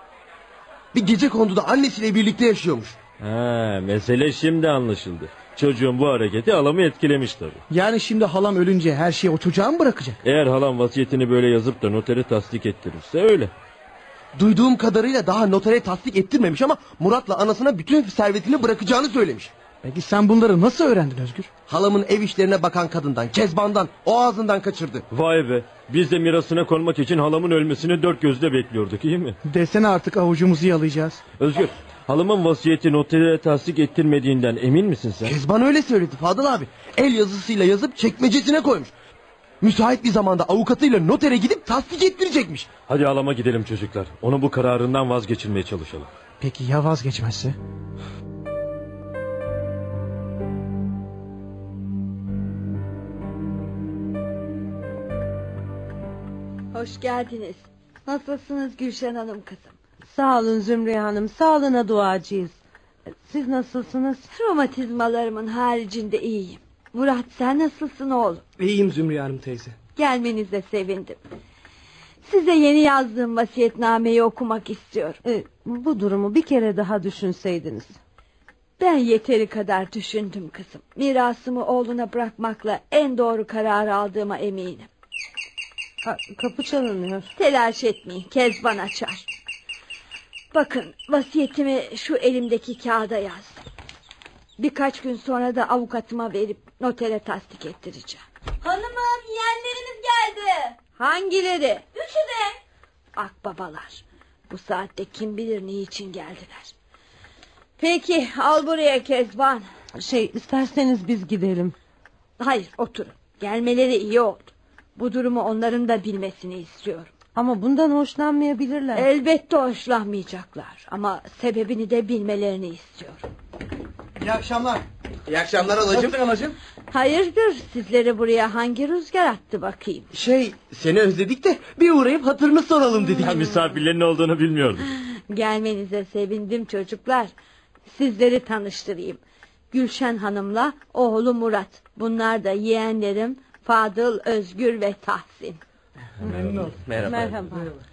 Bir gecekonduda annesiyle birlikte yaşıyormuş. Mesele şimdi anlaşıldı. Çocuğun bu hareketi halamı etkilemiş tabii. Yani şimdi halam ölünce her şeyi o çocuğa mı bırakacak? Eğer halam vasiyetini böyle yazıp da notere tasdik ettirirse öyle. Duyduğum kadarıyla daha notere tasdik ettirmemiş ama Murat'la anasına bütün servetini bırakacağını söylemiş. Peki sen bunları nasıl öğrendin Özgür? Halamın ev işlerine bakan kadından, Kezban'dan, o ağzından kaçırdı. Vay be. Biz de mirasına konmak için halamın ölmesini dört gözle bekliyorduk, iyi mi? Desene artık avucumuzu yalayacağız. Özgür, halamın vasiyeti notere tasdik ettirmediğinden emin misin sen? Kezban öyle söyledi Fadıl abi. El yazısıyla yazıp çekmecesine koymuş. Müsait bir zamanda avukatıyla notere gidip tasdik ettirecekmiş. Hadi halama gidelim çocuklar. Onu bu kararından vazgeçirmeye çalışalım. Peki ya vazgeçmezse? Hoş geldiniz. Nasılsınız Gülşen Hanım kızım? Sağ olun Zümriye Hanım, sağlığına duacıyız. Siz nasılsınız? Romatizmalarımın haricinde iyiyim. Murat sen nasılsın oğlum? İyiyim Zümriye Hanım teyze. Gelmenize sevindim. Size yeni yazdığım vasiyetnameyi okumak istiyorum. Bu durumu bir kere daha düşünseydiniz. Ben yeteri kadar düşündüm kızım. Mirasımı oğluna bırakmakla en doğru kararı aldığıma eminim. Kapı çalınıyor. Telaş etmeyin, Kezban açar. Bakın, vasiyetimi şu elimdeki kağıda yazdım. Birkaç gün sonra da avukatıma verip notere tasdik ettireceğim. Hanımım, yeğenleriniz geldi. Hangileri? Üçü de. Akbabalar. Bu saatte kim bilir niçin geldiler. Peki, al buraya Kezban. İsterseniz biz gidelim. Hayır, oturun. Gelmeleri iyi oldu. Bu durumu onların da bilmesini istiyorum. Ama bundan hoşlanmayabilirler. Elbette hoşlanmayacaklar. Ama sebebini de bilmelerini istiyorum. İyi akşamlar. İyi akşamlar halacığım. Nasılsın halacığım? Hayırdır, sizleri buraya hangi rüzgar attı bakayım? Seni özledik de bir uğrayıp hatırını soralım dedik. Ya misafirlerin olduğunu bilmiyordum. Gelmenize sevindim çocuklar. Sizleri tanıştırayım. Gülşen Hanım'la oğlu Murat. Bunlar da yeğenlerim Fadıl, Özgür ve Tahsin. Merhaba.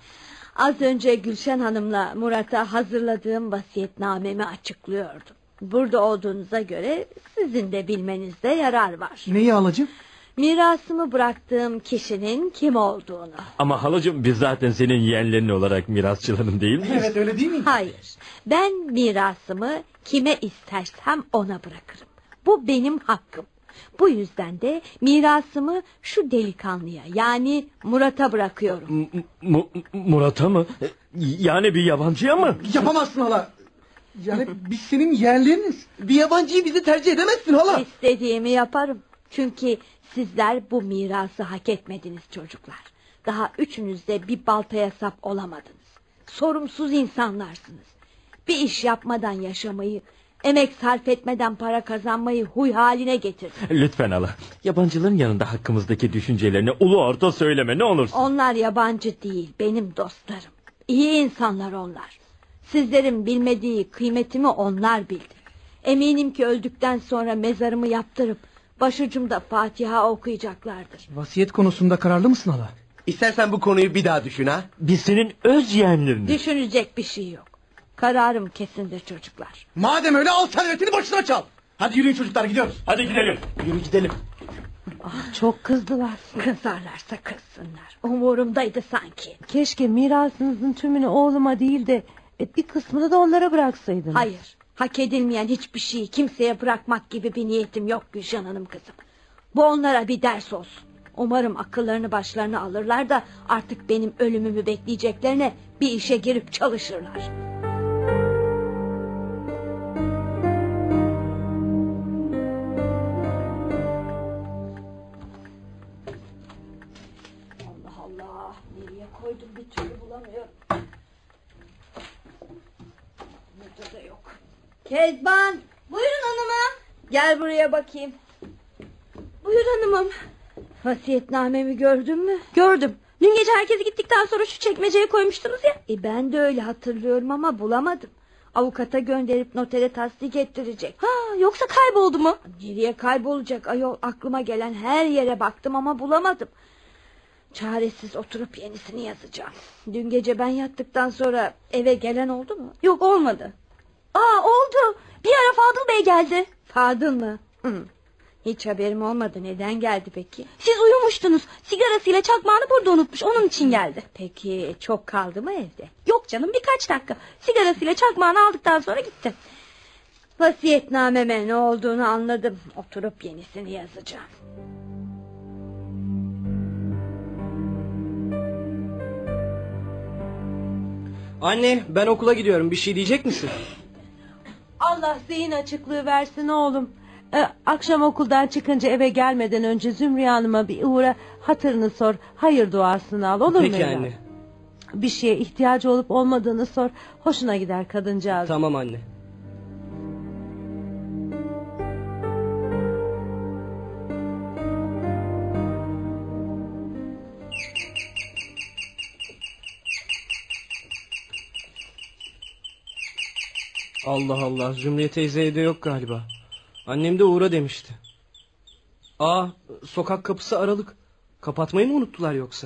Az önce Gülşen Hanım'la Murat'a hazırladığım vasiyetnamemi açıklıyordum. Burada olduğunuza göre sizin de bilmenizde yarar var. Neyi halacığım? Mirasımı bıraktığım kişinin kim olduğunu. Ama halacığım biz zaten senin yeğenlerin olarak mirasçıların değil miyiz? Evet, öyle değil mi? Hayır, ben mirasımı kime istersem ona bırakırım. Bu benim hakkım. Bu yüzden de mirasımı şu delikanlıya, yani Murat'a bırakıyorum. Murat'a mı? Yani bir yabancıya mı? Yapamazsın hala. Yani biz senin yeğenleriniz. Bir yabancıyı bizi tercih edemezsin hala. İstediğimi yaparım. Çünkü sizler bu mirası hak etmediniz çocuklar. Daha üçünüz de bir baltaya sap olamadınız. Sorumsuz insanlarsınız. Bir iş yapmadan yaşamayı, emek sarf etmeden para kazanmayı huy haline getirdiniz. Lütfen hala. Yabancıların yanında hakkımızdaki düşüncelerini ulu orta söyleme ne olursun. Onlar yabancı değil, benim dostlarım. İyi insanlar onlar. Sizlerin bilmediği kıymetimi onlar bildi. Eminim ki öldükten sonra mezarımı yaptırıp başucumda Fatiha okuyacaklardır. Vasiyet konusunda kararlı mısın hala? İstersen bu konuyu bir daha düşün ha. Biz senin öz yeğenleriniz. Düşünecek bir şey yok. Kararım kesindir çocuklar. Madem öyle al servetini başına çal. Hadi yürüyün çocuklar, gidiyoruz. Hadi gidelim. Yürü gidelim. Çok kızdılar. Kızarlarsa kızsınlar. Umurumdaydı sanki. Keşke mirasınızın tümünü oğluma değil de bir kısmını da onlara bıraksaydınız. Hayır, hak edilmeyen hiçbir şeyi kimseye bırakmak gibi bir niyetim yok Gülşen Hanım kızım. Bu onlara bir ders olsun. Umarım akıllarını başlarına alırlar da artık benim ölümümü bekleyeceklerine bir işe girip çalışırlar. Allah Allah, nereye koydum bir türlü bulamıyorum. Burada da yok. Kezban, Buyurun hanımım. gel buraya bakayım. Buyur hanımım. Vasiyetnamemi gördün mü? Gördüm. Dün gece herkes gittikten sonra şu çekmeceye koymuştunuz ya. Ben de öyle hatırlıyorum ama bulamadım. Avukata gönderip notere tasdik ettirecek. Ha, yoksa kayboldu mu? Nereye kaybolacak ayol? Aklıma gelen her yere baktım ama bulamadım. Çaresiz oturup yenisini yazacağım. Dün gece ben yattıktan sonra eve gelen oldu mu? Yok, olmadı. Oldu. Bir ara Fadıl Bey geldi. Fadıl mı? Hı. Hiç haberim olmadı. Neden geldi peki? Siz uyumuştunuz. Sigarasıyla çakmağını burada unutmuş. Onun için geldi. Peki çok kaldı mı evde? Yok canım, birkaç dakika. Sigarasıyla çakmağını aldıktan sonra gitti. Vasiyetnameme ne olduğunu anladım. Oturup yenisini yazacağım. Anne, ben okula gidiyorum. Bir şey diyecek misin? Allah zihin açıklığı versin oğlum. Akşam okuldan çıkınca eve gelmeden önce Zümriye Hanım'a bir uğra, hatırını sor, hayır duasını al, olur mu? Peki evladım? anne. Bir şeye ihtiyacı olup olmadığını sor. Hoşuna gider kadıncağız. Tamam anne. Allah Allah, Zümriye teyze evde yok galiba. Annem de uğra demişti. Sokak kapısı aralık. Kapatmayı mı unuttular yoksa?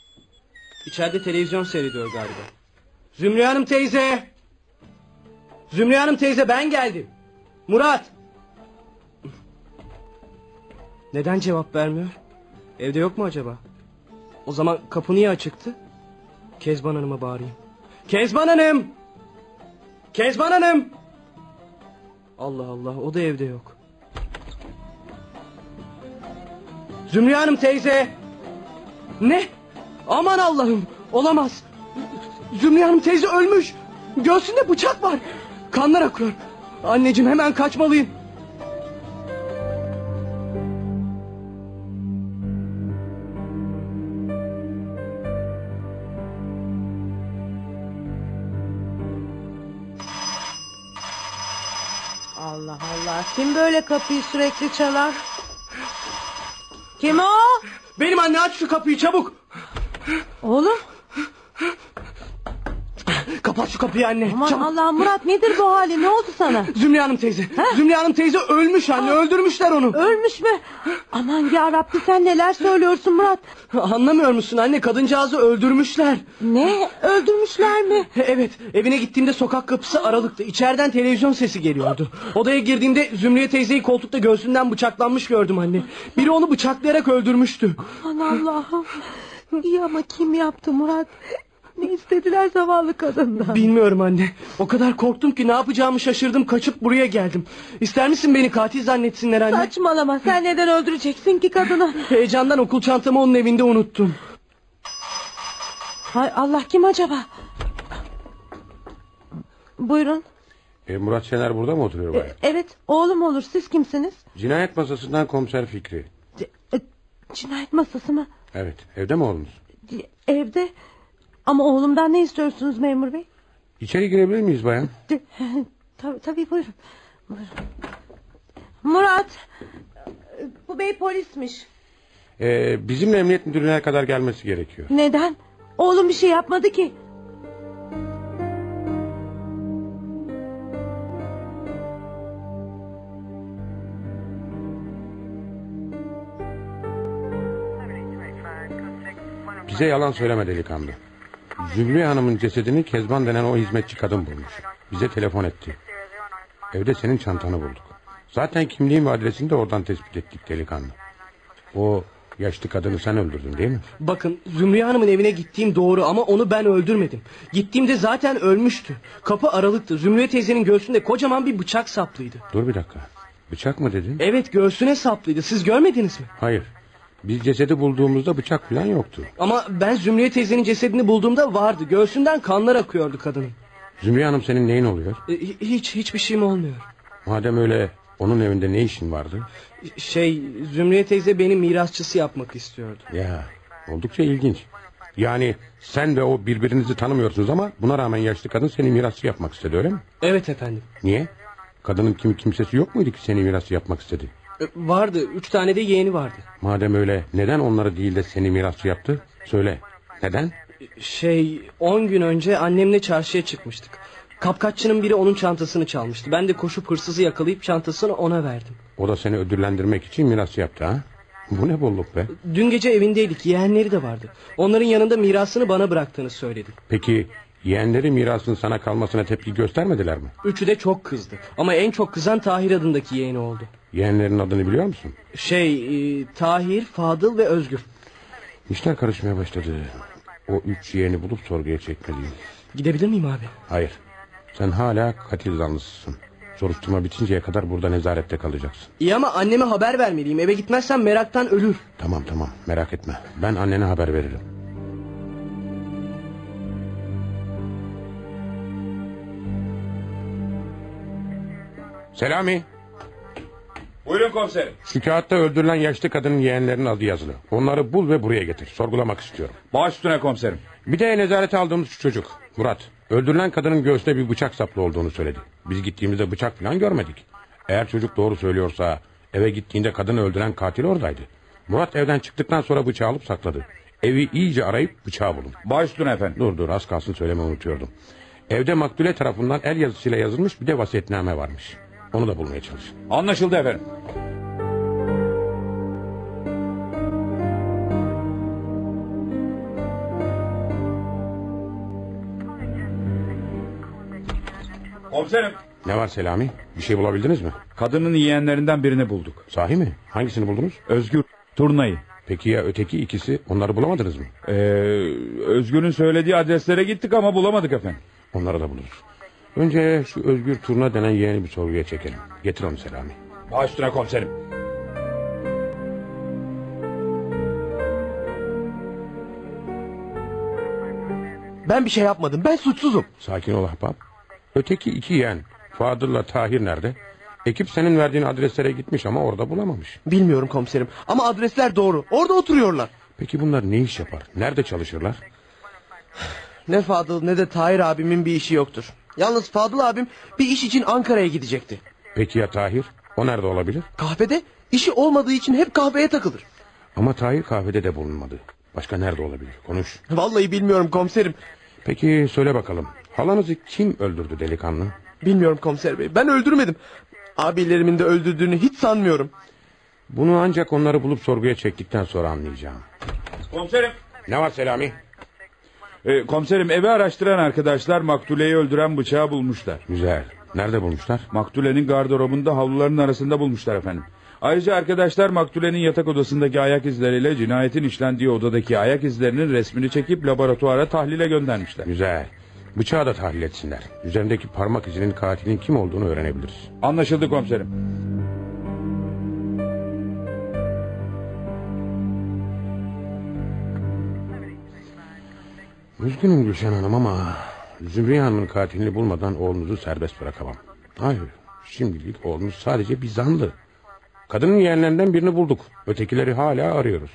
İçeride televizyon seyrediyor galiba. Zümriye Hanım teyze! Zümrüt Hanım teyze, ben geldim. Murat. Neden cevap vermiyor? Evde yok mu acaba? O zaman kapı niye açıktı? Kezban Hanım'a bağırayım. Kezban Hanım! Kezban Hanım! Allah Allah, o da evde yok. Zümrüt Hanım teyze! Ne? Aman Allah'ım, olamaz. Zümrüt Hanım teyze ölmüş. Göğsünde bıçak var. Kanlar akıyor. Anneciğim, hemen kaçmalıyım. Allah Allah, kim böyle kapıyı sürekli çalar? Kim o? Benim anne, aç şu kapıyı çabuk. Oğlum. Kapat şu kapıyı anne. Aman çabuk. Allah'ım, Murat nedir bu hali, ne oldu sana? Zümrüt Hanım teyze. Zümrüt Hanım teyze ölmüş anne, öldürmüşler onu. Ölmüş mü? Aman yarabbi, sen neler söylüyorsun Murat? Anlamıyor musun anne, kadıncağızı öldürmüşler. Ne, öldürmüşler mi? Evet, evine gittiğimde sokak kapısı aralıktı. İçeriden televizyon sesi geliyordu. Odaya girdiğimde Zümrüt teyzeyi koltukta göğsünden bıçaklanmış gördüm anne. Biri onu bıçaklayarak öldürmüştü. Aman Allah'ım. İyi ama kim yaptı Murat? Ne istediler zavallı kadından? Bilmiyorum anne. O kadar korktum ki ne yapacağımı şaşırdım, kaçıp buraya geldim. İster misin beni katil zannetsinler anne? Saçmalama, sen neden öldüreceksin ki kadını? Heyecandan okul çantamı onun evinde unuttum. Hay Allah, kim acaba? Buyurun. Murat Şener burada mı oturuyor bayan? Evet, oğlum olur, siz kimsiniz? Cinayet masasından komiser Fikri. Cinayet masası mı? Evet, evde mi oğlunuz? Evde. Ama oğlumdan ne istiyorsunuz memur bey? İçeri girebilir miyiz bayan? Tabii buyurun. Murat, bu bey polismiş. Bizimle emniyet müdürlüğüne kadar gelmesi gerekiyor. Neden? Oğlum bir şey yapmadı ki. Bize yalan söyleme delikanlı. Zümrüt Hanım'ın cesedini Kezban denen o hizmetçi kadın bulmuş. Bize telefon etti. Evde senin çantanı bulduk. Zaten kimliğin ve adresini de oradan tespit ettik delikanlı. O yaşlı kadını sen öldürdün değil mi? Bakın, Zümrüt Hanım'ın evine gittiğim doğru ama onu ben öldürmedim. Gittiğimde zaten ölmüştü. Kapı aralıktı. Zümrüt teyzenin göğsünde kocaman bir bıçak saplıydı. Dur bir dakika. Bıçak mı dedin? Evet, göğsüne saplıydı. Siz görmediniz mi? Hayır. Biz cesedi bulduğumuzda bıçak falan yoktu. Ama ben Zümrüt teyzenin cesedini bulduğumda vardı. Göğsünden kanlar akıyordu kadının. Zümrüt Hanım senin neyin oluyor? Hiçbir şeyim olmuyor. Madem öyle, onun evinde ne işin vardı? Zümrüt teyze beni mirasçısı yapmak istiyordu. Ya, oldukça ilginç. Yani sen ve o birbirinizi tanımıyorsunuz ama buna rağmen yaşlı kadın seni mirasçı yapmak istedi, öyle mi? Evet efendim. Niye? Kadının kimsesi yok muydu ki seni mirasçı yapmak istedi? Vardı, 3 tane de yeğeni vardı. Madem öyle, neden onları değil de seni mirasçı yaptı? Söyle, neden? 10 gün önce annemle çarşıya çıkmıştık. Kapkaççının biri onun çantasını çalmıştı. Ben de koşup hırsızı yakalayıp çantasını ona verdim. O da seni ödüllendirmek için mirasçı yaptı ha? Bu ne bolluk be? Dün gece evindeydik, yeğenleri de vardı. Onların yanında mirasını bana bıraktığını söyledi. Peki yeğenleri mirasın sana kalmasına tepki göstermediler mi? Üçü de çok kızdı. Ama en çok kızan Tahir adındaki yeğeni oldu. Yeğenlerin adını biliyor musun? Tahir, Fadıl ve Özgür. İşler karışmaya başladı. O 3 yeğeni bulup sorguya çekmeliyim. Gidebilir miyim abi? Hayır. Sen hala katil zanlısısın. Soruşturma bitinceye kadar burada nezarette kalacaksın. İyi ama anneme haber vermeliyim. Eve gitmezsem meraktan ölür. Tamam merak etme. Ben annene haber veririm. Selami. Buyurun komiserim. Şu kağıtta öldürülen yaşlı kadının yeğenlerinin adı yazılı. Onları bul ve buraya getir. Sorgulamak istiyorum. Baş üstüne komiserim. Bir de nezarete aldığımız şu çocuk Murat. Öldürülen kadının göğsüne bir bıçak saplı olduğunu söyledi. Biz gittiğimizde bıçak falan görmedik. Eğer çocuk doğru söylüyorsa eve gittiğinde kadını öldüren katil oradaydı. Murat evden çıktıktan sonra bıçağı alıp sakladı. Evi iyice arayıp bıçağı bulun. Baş üstüne efendim. Dur az kalsın söylemeyi unutuyordum. Evde maktule tarafından el yazısıyla yazılmış bir de vasiyetname varmış. Onu da bulmaya çalış. Anlaşıldı efendim. Komiserim. Ne var Selami? Bir şey bulabildiniz mi? Kadının yeğenlerinden birini bulduk. Sahi mi? Hangisini buldunuz? Özgür, Turna'yı. Peki ya öteki ikisi, onları bulamadınız mı? Özgür'ün söylediği adreslere gittik ama bulamadık efendim. Onları da buluruz. Önce şu Özgür Turna denen yeğeni bir sorguya çekelim. Getir onu Selami. Baş üstüne komiserim. Ben bir şey yapmadım. Ben suçsuzum. Sakin ol ahbap. Öteki iki yeğen Fadıl'la Tahir nerede? Ekip senin verdiğin adreslere gitmiş ama orada bulamamış. Bilmiyorum komiserim ama adresler doğru. Orada oturuyorlar. Peki bunlar ne iş yapar? Nerede çalışırlar? Ne Fadıl ne de Tahir abimin bir işi yoktur. Yalnız Fadıl abim bir iş için Ankara'ya gidecekti. Peki ya Tahir? O nerede olabilir? Kahvede. İşi olmadığı için hep kahveye takılır. Ama Tahir kahvede de bulunmadı. Başka nerede olabilir? Konuş. Vallahi bilmiyorum komiserim. Peki söyle bakalım. Halanızı kim öldürdü delikanlı? Bilmiyorum komiser bey. Ben öldürmedim. Abilerimin de öldürdüğünü hiç sanmıyorum. Bunu ancak onları bulup sorguya çektikten sonra anlayacağım. Komiserim. Ne var Selami? Komiserim, evi araştıran arkadaşlar Maktule'yi öldüren bıçağı bulmuşlar. Güzel. Nerede bulmuşlar? Maktule'nin gardırobunda, havluların arasında bulmuşlar efendim. Ayrıca arkadaşlar Maktule'nin yatak odasındaki ayak izleriyle cinayetin işlendiği odadaki ayak izlerinin resmini çekip laboratuvara tahlile göndermişler. Güzel. Bıçağı da tahlil etsinler. Üzerindeki parmak izinin katilin kim olduğunu öğrenebiliriz. Anlaşıldı komiserim. Üzgünüm Gülşen Hanım ama Zümriye Hanım'ın katilini bulmadan oğlunuzu serbest bırakamam. Hayır, şimdilik oğlunuz sadece bir zanlı. Kadının yeğenlerinden birini bulduk. Ötekileri hala arıyoruz.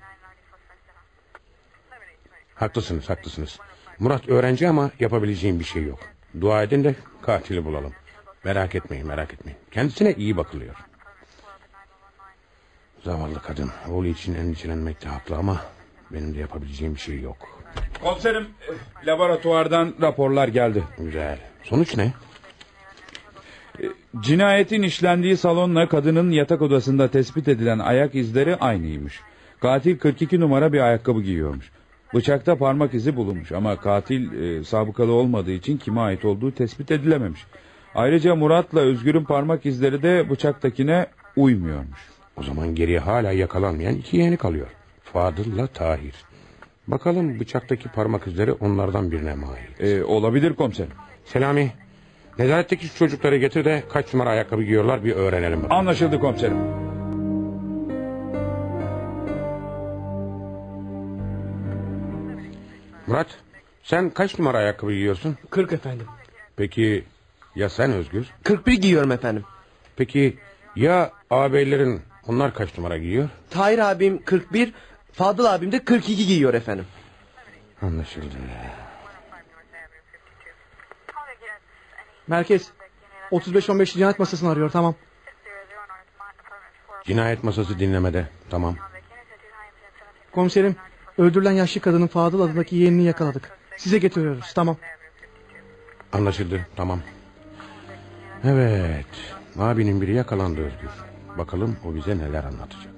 Haklısınız. Murat öğrenci ama yapabileceğim bir şey yok. Dua edin de katili bulalım. Merak etmeyin. Kendisine iyi bakılıyor. Zavallı kadın. Oğlu için endişelenmekte haklı ama benim de yapabileceğim bir şey yok. Komiserim, laboratuvardan raporlar geldi. Güzel. Sonuç ne? Cinayetin işlendiği salonla kadının yatak odasında tespit edilen ayak izleri aynıymış. Katil 42 numara bir ayakkabı giyiyormuş. Bıçakta parmak izi bulunmuş ama katil sabıkalı olmadığı için kime ait olduğu tespit edilememiş. Ayrıca Murat'la Özgür'ün parmak izleri de bıçaktakine uymuyormuş. O zaman geriye hala yakalanmayan iki yeğeni kalıyor. Fadıl'la Tahir. Bakalım bıçaktaki parmak izleri onlardan birine mi ait? Olabilir komiserim. Selami, nezaretteki şu çocukları getir de kaç numara ayakkabı giyiyorlar bir öğrenelim bakalım. Anlaşıldı komiserim. Murat, sen kaç numara ayakkabı giyiyorsun? 40 efendim. Peki ya sen Özgür? 41 giyiyorum efendim. Peki ya ağabeylerin, onlar kaç numara giyiyor? Tahir abim 41, Fadıl abim de 42 giyiyor efendim. Anlaşıldı. Merkez 35-15 cinayet masasını arıyor, tamam. Cinayet masası dinlemede, tamam. Komiserim, öldürülen yaşlı kadının Fadıl adındaki yeğenini yakaladık. Size getiriyoruz, tamam. Anlaşıldı, tamam. Evet, abinin biri yakalandı Özgür. Bakalım o bize neler anlatacak.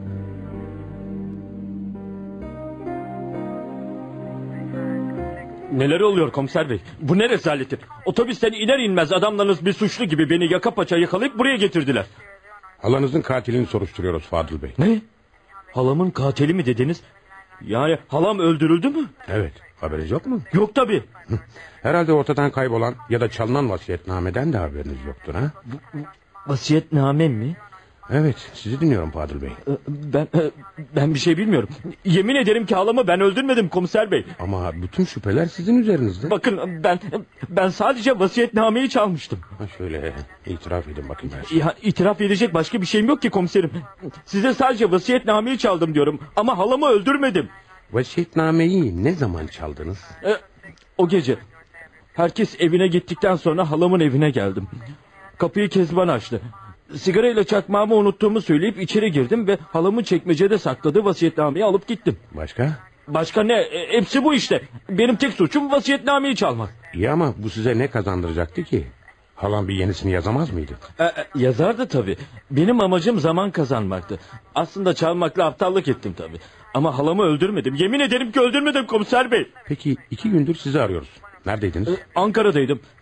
Neler oluyor komiser bey? Bu ne rezaletir? Otobüsten iner inmez adamlarınız bir suçlu gibi beni yaka paça yakalayıp buraya getirdiler. Halanızın katilini soruşturuyoruz Fadıl Bey. Ne? Halamın katili mi dediniz? Yani halam öldürüldü mü? Evet, haberiniz yok mu? Yok tabii. Herhalde ortadan kaybolan ya da çalınan vasiyetnameden de haberiniz yoktur ha? Vasiyetnamem mi? Evet, sizi dinliyorum Fadıl Bey. Ben bir şey bilmiyorum. Yemin ederim ki halamı ben öldürmedim komiser bey. Ama bütün şüpheler sizin üzerinizde. Bakın ben sadece vasiyetnameyi çalmıştım. Şöyle itiraf edin bakayım her şeyi. Ya itiraf edecek başka bir şeyim yok ki komiserim. Size sadece vasiyetnameyi çaldım diyorum ama halamı öldürmedim. Vasiyetnameyi ne zaman çaldınız? O gece. Herkes evine gittikten sonra halamın evine geldim. Kapıyı Kezban açtı. Sigarayla çakmağımı unuttuğumu söyleyip içeri girdim ve halamın çekmecede sakladığı vasiyetnameyi alıp gittim. Başka? Başka ne? Hepsi bu işte. Benim tek suçum vasiyetnameyi çalmak. İyi ama bu size ne kazandıracaktı ki? Halam bir yenisini yazamaz mıydı? Yazardı tabii. Benim amacım zaman kazanmaktı. Aslında çalmakla aptallık ettim tabii. Ama halamı öldürmedim. Yemin ederim ki öldürmedim komiser bey. Peki 2 gündür sizi arıyoruz. Neredeydiniz? Ankara'daydım.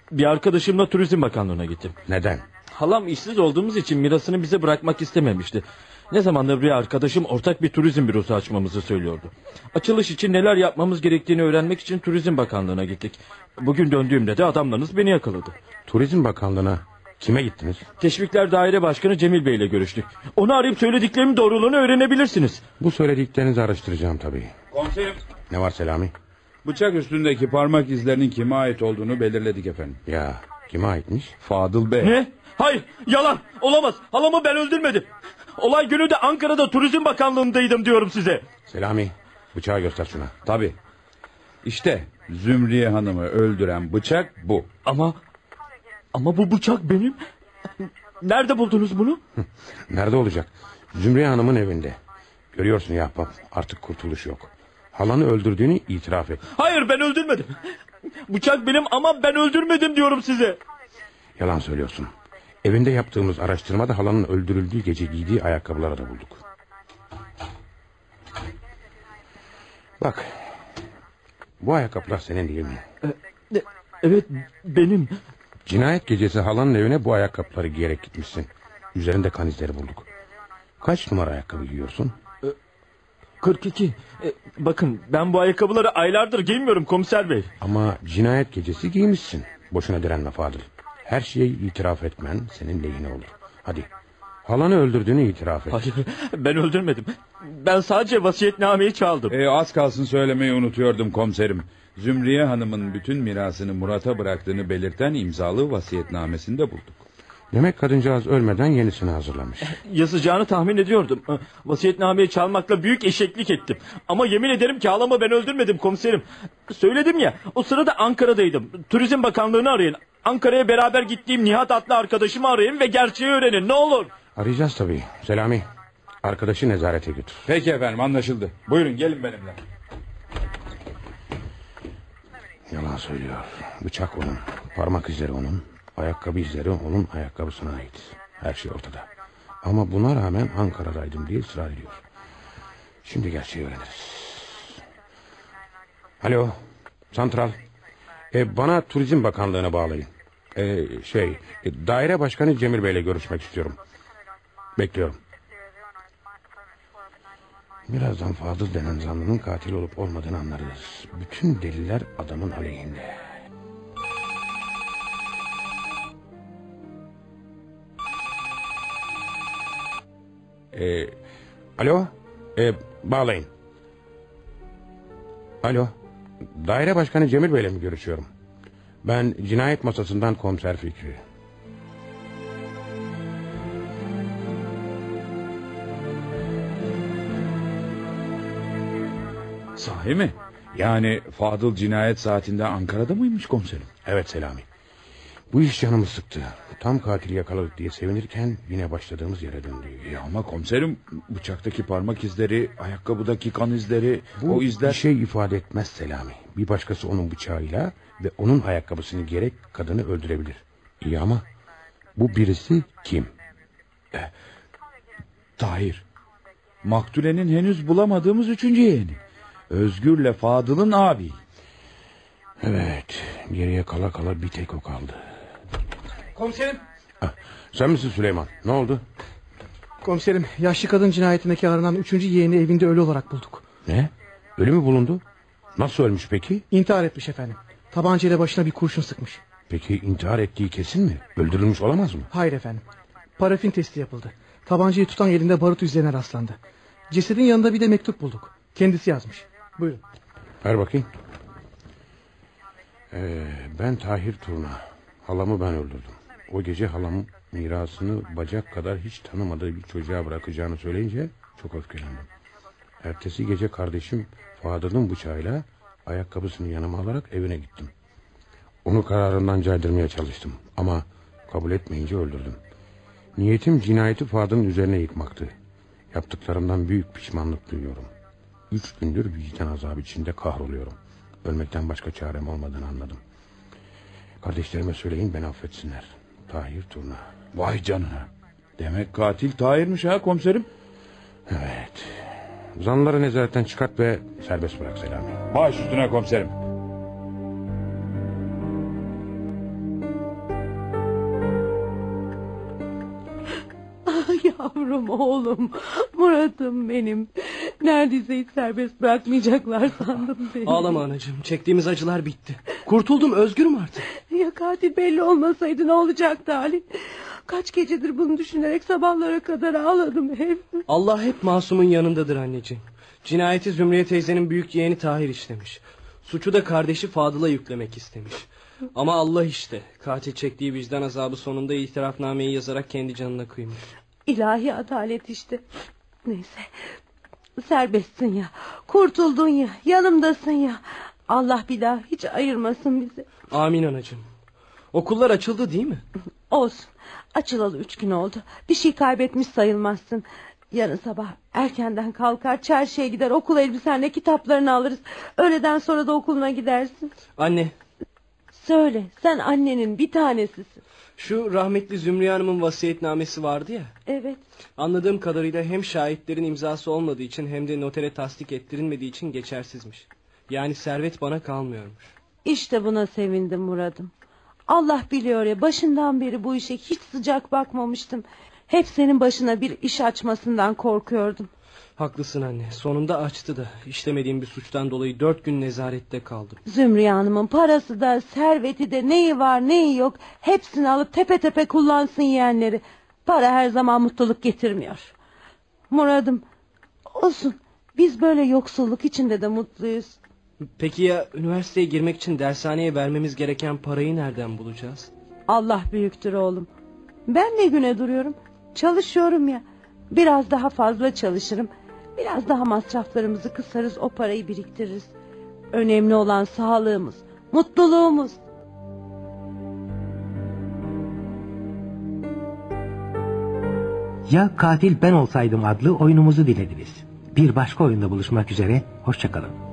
Bir arkadaşımla Turizm Bakanlığı'na gittim. Neden? Halam işsiz olduğumuz için mirasını bize bırakmak istememişti. Ne zamandır bir arkadaşım ortak bir turizm bürosu açmamızı söylüyordu. Açılış için neler yapmamız gerektiğini öğrenmek için Turizm Bakanlığı'na gittik. Bugün döndüğümde de adamlarınız beni yakaladı. Turizm Bakanlığı'na kime gittiniz? Teşvikler Daire Başkanı Cemil Bey ile görüştük. Onu arayıp söylediklerimin doğruluğunu öğrenebilirsiniz. Bu söylediklerinizi araştıracağım tabii. Komiserim, Ne var Selami? bıçak üstündeki parmak izlerinin kime ait olduğunu belirledik efendim. Ya kime aitmiş? Fadıl Bey. Ne? Hayır, yalan, olamaz. Halamı ben öldürmedim. Olay günü de Ankara'da Turizm Bakanlığı'ndaydım diyorum size. Selami, bıçağı göster şuna. Tabii. İşte Zümriye Hanım'ı öldüren bıçak bu. Ama bu bıçak benim. Nerede buldunuz bunu? Nerede olacak? Zümriye Hanım'ın evinde. Görüyorsun ya ahbap, artık kurtuluş yok. Halanı öldürdüğünü itiraf et. Hayır, ben öldürmedim. Bıçak benim ama ben öldürmedim diyorum size. Yalan söylüyorsun. Evinde yaptığımız araştırmada halanın öldürüldüğü gece giydiği ayakkabıları da bulduk. Bak, bu ayakkabılar senin değil mi? Evet, benim. Cinayet gecesi halanın evine bu ayakkabıları giyerek gitmişsin. Üzerinde kan izleri bulduk. Kaç numara ayakkabı giyiyorsun? 42. Bakın, ben bu ayakkabıları aylardır giymiyorum komiser bey. Ama cinayet gecesi giymişsin. Boşuna direnme Fadıl. Her şeyi itiraf etmen senin lehine olur. Hadi, halanı öldürdüğünü itiraf et. Hayır, ben öldürmedim. Ben sadece vasiyetnameyi çaldım. Az kalsın söylemeyi unutuyordum komiserim. Zümriye Hanım'ın bütün mirasını Murat'a bıraktığını belirten imzalı vasiyetnamesinde bulduk. Demek kadıncağız ölmeden yenisini hazırlamış. Yazacağını tahmin ediyordum. Vasiyetnameyi çalmakla büyük eşeklik ettim. Ama yemin ederim ki halamı ben öldürmedim komiserim. Söyledim ya, o sırada Ankara'daydım. Turizm Bakanlığı'nı arayın. Ankara'ya beraber gittiğim Nihat adlı arkadaşımı arayın ve gerçeği öğrenin, ne olur. Arayacağız tabii. Selami, arkadaşı nezarete götür. Peki efendim, anlaşıldı. Buyurun gelin benimle. Yalan söylüyor. Bıçak onun, parmak izleri onun, ayakkabı izleri onun ayakkabısına ait. Her şey ortada. Ama buna rağmen Ankara'daydım diye ısrar ediyor. Şimdi gerçeği öğreniriz. Alo, santral. Bana Turizm Bakanlığı'na bağlayın. Daire Başkanı Cemil Bey'le görüşmek istiyorum. Bekliyorum. Birazdan Fadıl denen zanlının katil olup olmadığını anlarız. Bütün deliller adamın aleyhinde. Alo, bağlayın. Alo, Daire Başkanı Cemil Bey'le mi görüşüyorum? Ben cinayet masasından komiser Fikri. Sahi mi? Yani Fadıl cinayet saatinde Ankara'da mıymış komiserim? Evet Selami. Bu iş canımı sıktı. Tam katili yakaladık diye sevinirken yine başladığımız yere döndü. Ama komiserim, bıçaktaki parmak izleri, ayakkabıdaki kan izleri, Bu o izler... bir şey ifade etmez Selami. Bir başkası onun bıçağıyla ve onun ayakkabısını giyerek kadını öldürebilir. İyi ama bu birisi kim? Tahir. Maktulenin henüz bulamadığımız 3. yeğeni. Özgür'le Fadıl'ın abi. Evet, geriye kala kala bir tek o kaldı. Komiserim. Sen misin Süleyman? Ne oldu? Komiserim, yaşlı kadın cinayetindeki aranan 3. yeğeni evinde ölü olarak bulduk. Ne? Ölü mü bulundu? Nasıl ölmüş peki? İntihar etmiş efendim. Tabancayla başına bir kurşun sıkmış. Peki intihar ettiği kesin mi? Öldürülmüş olamaz mı? Hayır efendim. Parafin testi yapıldı. Tabancayı tutan elinde barut izlerine rastlandı. Cesedin yanında bir de mektup bulduk. Kendisi yazmış. Buyurun. Ver bakayım. Ben Tahir Turna. Halamı ben öldürdüm. O gece halam mirasını bacak kadar hiç tanımadığı bir çocuğa bırakacağını söyleyince çok öfkelendim. Ertesi gece kardeşim Fadıl'ın bıçağıyla ayakkabısını yanıma alarak evine gittim. Onu kararından caydırmaya çalıştım ama kabul etmeyince öldürdüm. Niyetim cinayeti Fadıl'ın üzerine yıkmaktı. Yaptıklarımdan büyük pişmanlık duyuyorum. 3 gündür vicdan azabı içinde kahroluyorum. Ölmekten başka çarem olmadığını anladım. Kardeşlerime söyleyin beni affetsinler. Tahir Turna. Vay canına. Demek katil Tahir'miş ha komiserim. Evet. Zanlıları nezaretten çıkart ve serbest bırak Selami. Baş üstüne komiserim. Yavrum, oğlum, Murat'ım benim. Neredeyse hiç serbest bırakmayacaklar sandım seni. Ağlama anacığım, çektiğimiz acılar bitti. Kurtuldum, özgürüm artık. Ya katil belli olmasaydı ne olacaktı Halit? Kaç gecedir bunu düşünerek sabahlara kadar ağladım hep. Allah hep masumun yanındadır anneciğim. Cinayeti Zümriye teyzenin büyük yeğeni Tahir işlemiş. Suçu da kardeşi Fadıl'a yüklemek istemiş. Ama Allah işte, katil çektiği vicdan azabı sonunda itirafnameyi yazarak kendi canına kıymış. İlahi adalet işte. Neyse, serbestsin ya, kurtuldun ya, yanımdasın ya. Allah bir daha hiç ayırmasın bizi. Amin anacığım. Okullar açıldı değil mi? Olsun, açılalı 3 gün oldu. Bir şey kaybetmiş sayılmazsın. Yarın sabah erkenden kalkar, çarşıya gider, okul elbisenle kitaplarını alırız. Öğleden sonra da okuluna gidersin. Anne. Söyle, sen annenin bir tanesisin. Şu rahmetli Zümriye Hanım'ın vasiyetnamesi vardı ya. Evet. Anladığım kadarıyla hem şahitlerin imzası olmadığı için hem de notere tasdik ettirilmediği için geçersizmiş. Yani servet bana kalmıyormuş. İşte buna sevindim Murat'ım. Allah biliyor ya, başından beri bu işe hiç sıcak bakmamıştım. Hep senin başına bir iş açmasından korkuyordum. Haklısın anne, sonunda açtı da. İşlemediğim bir suçtan dolayı 4 gün nezarette kaldım. Zümriye Hanım'ın parası da serveti de, neyi var neyi yok, hepsini alıp tepe tepe kullansın yeğenleri. Para her zaman mutluluk getirmiyor. Murat'ım, olsun, biz böyle yoksulluk içinde de mutluyuz. Peki ya üniversiteye girmek için dershaneye vermemiz gereken parayı nereden bulacağız? Allah büyüktür oğlum. Ben ne güne duruyorum? Çalışıyorum ya. Biraz daha fazla çalışırım. Biraz daha masraflarımızı kısarız, o parayı biriktiririz. Önemli olan sağlığımız, mutluluğumuz. Ya Katil Ben Olsaydım adlı oyunumuzu dinlediniz. Bir başka oyunda buluşmak üzere, hoşça kalın.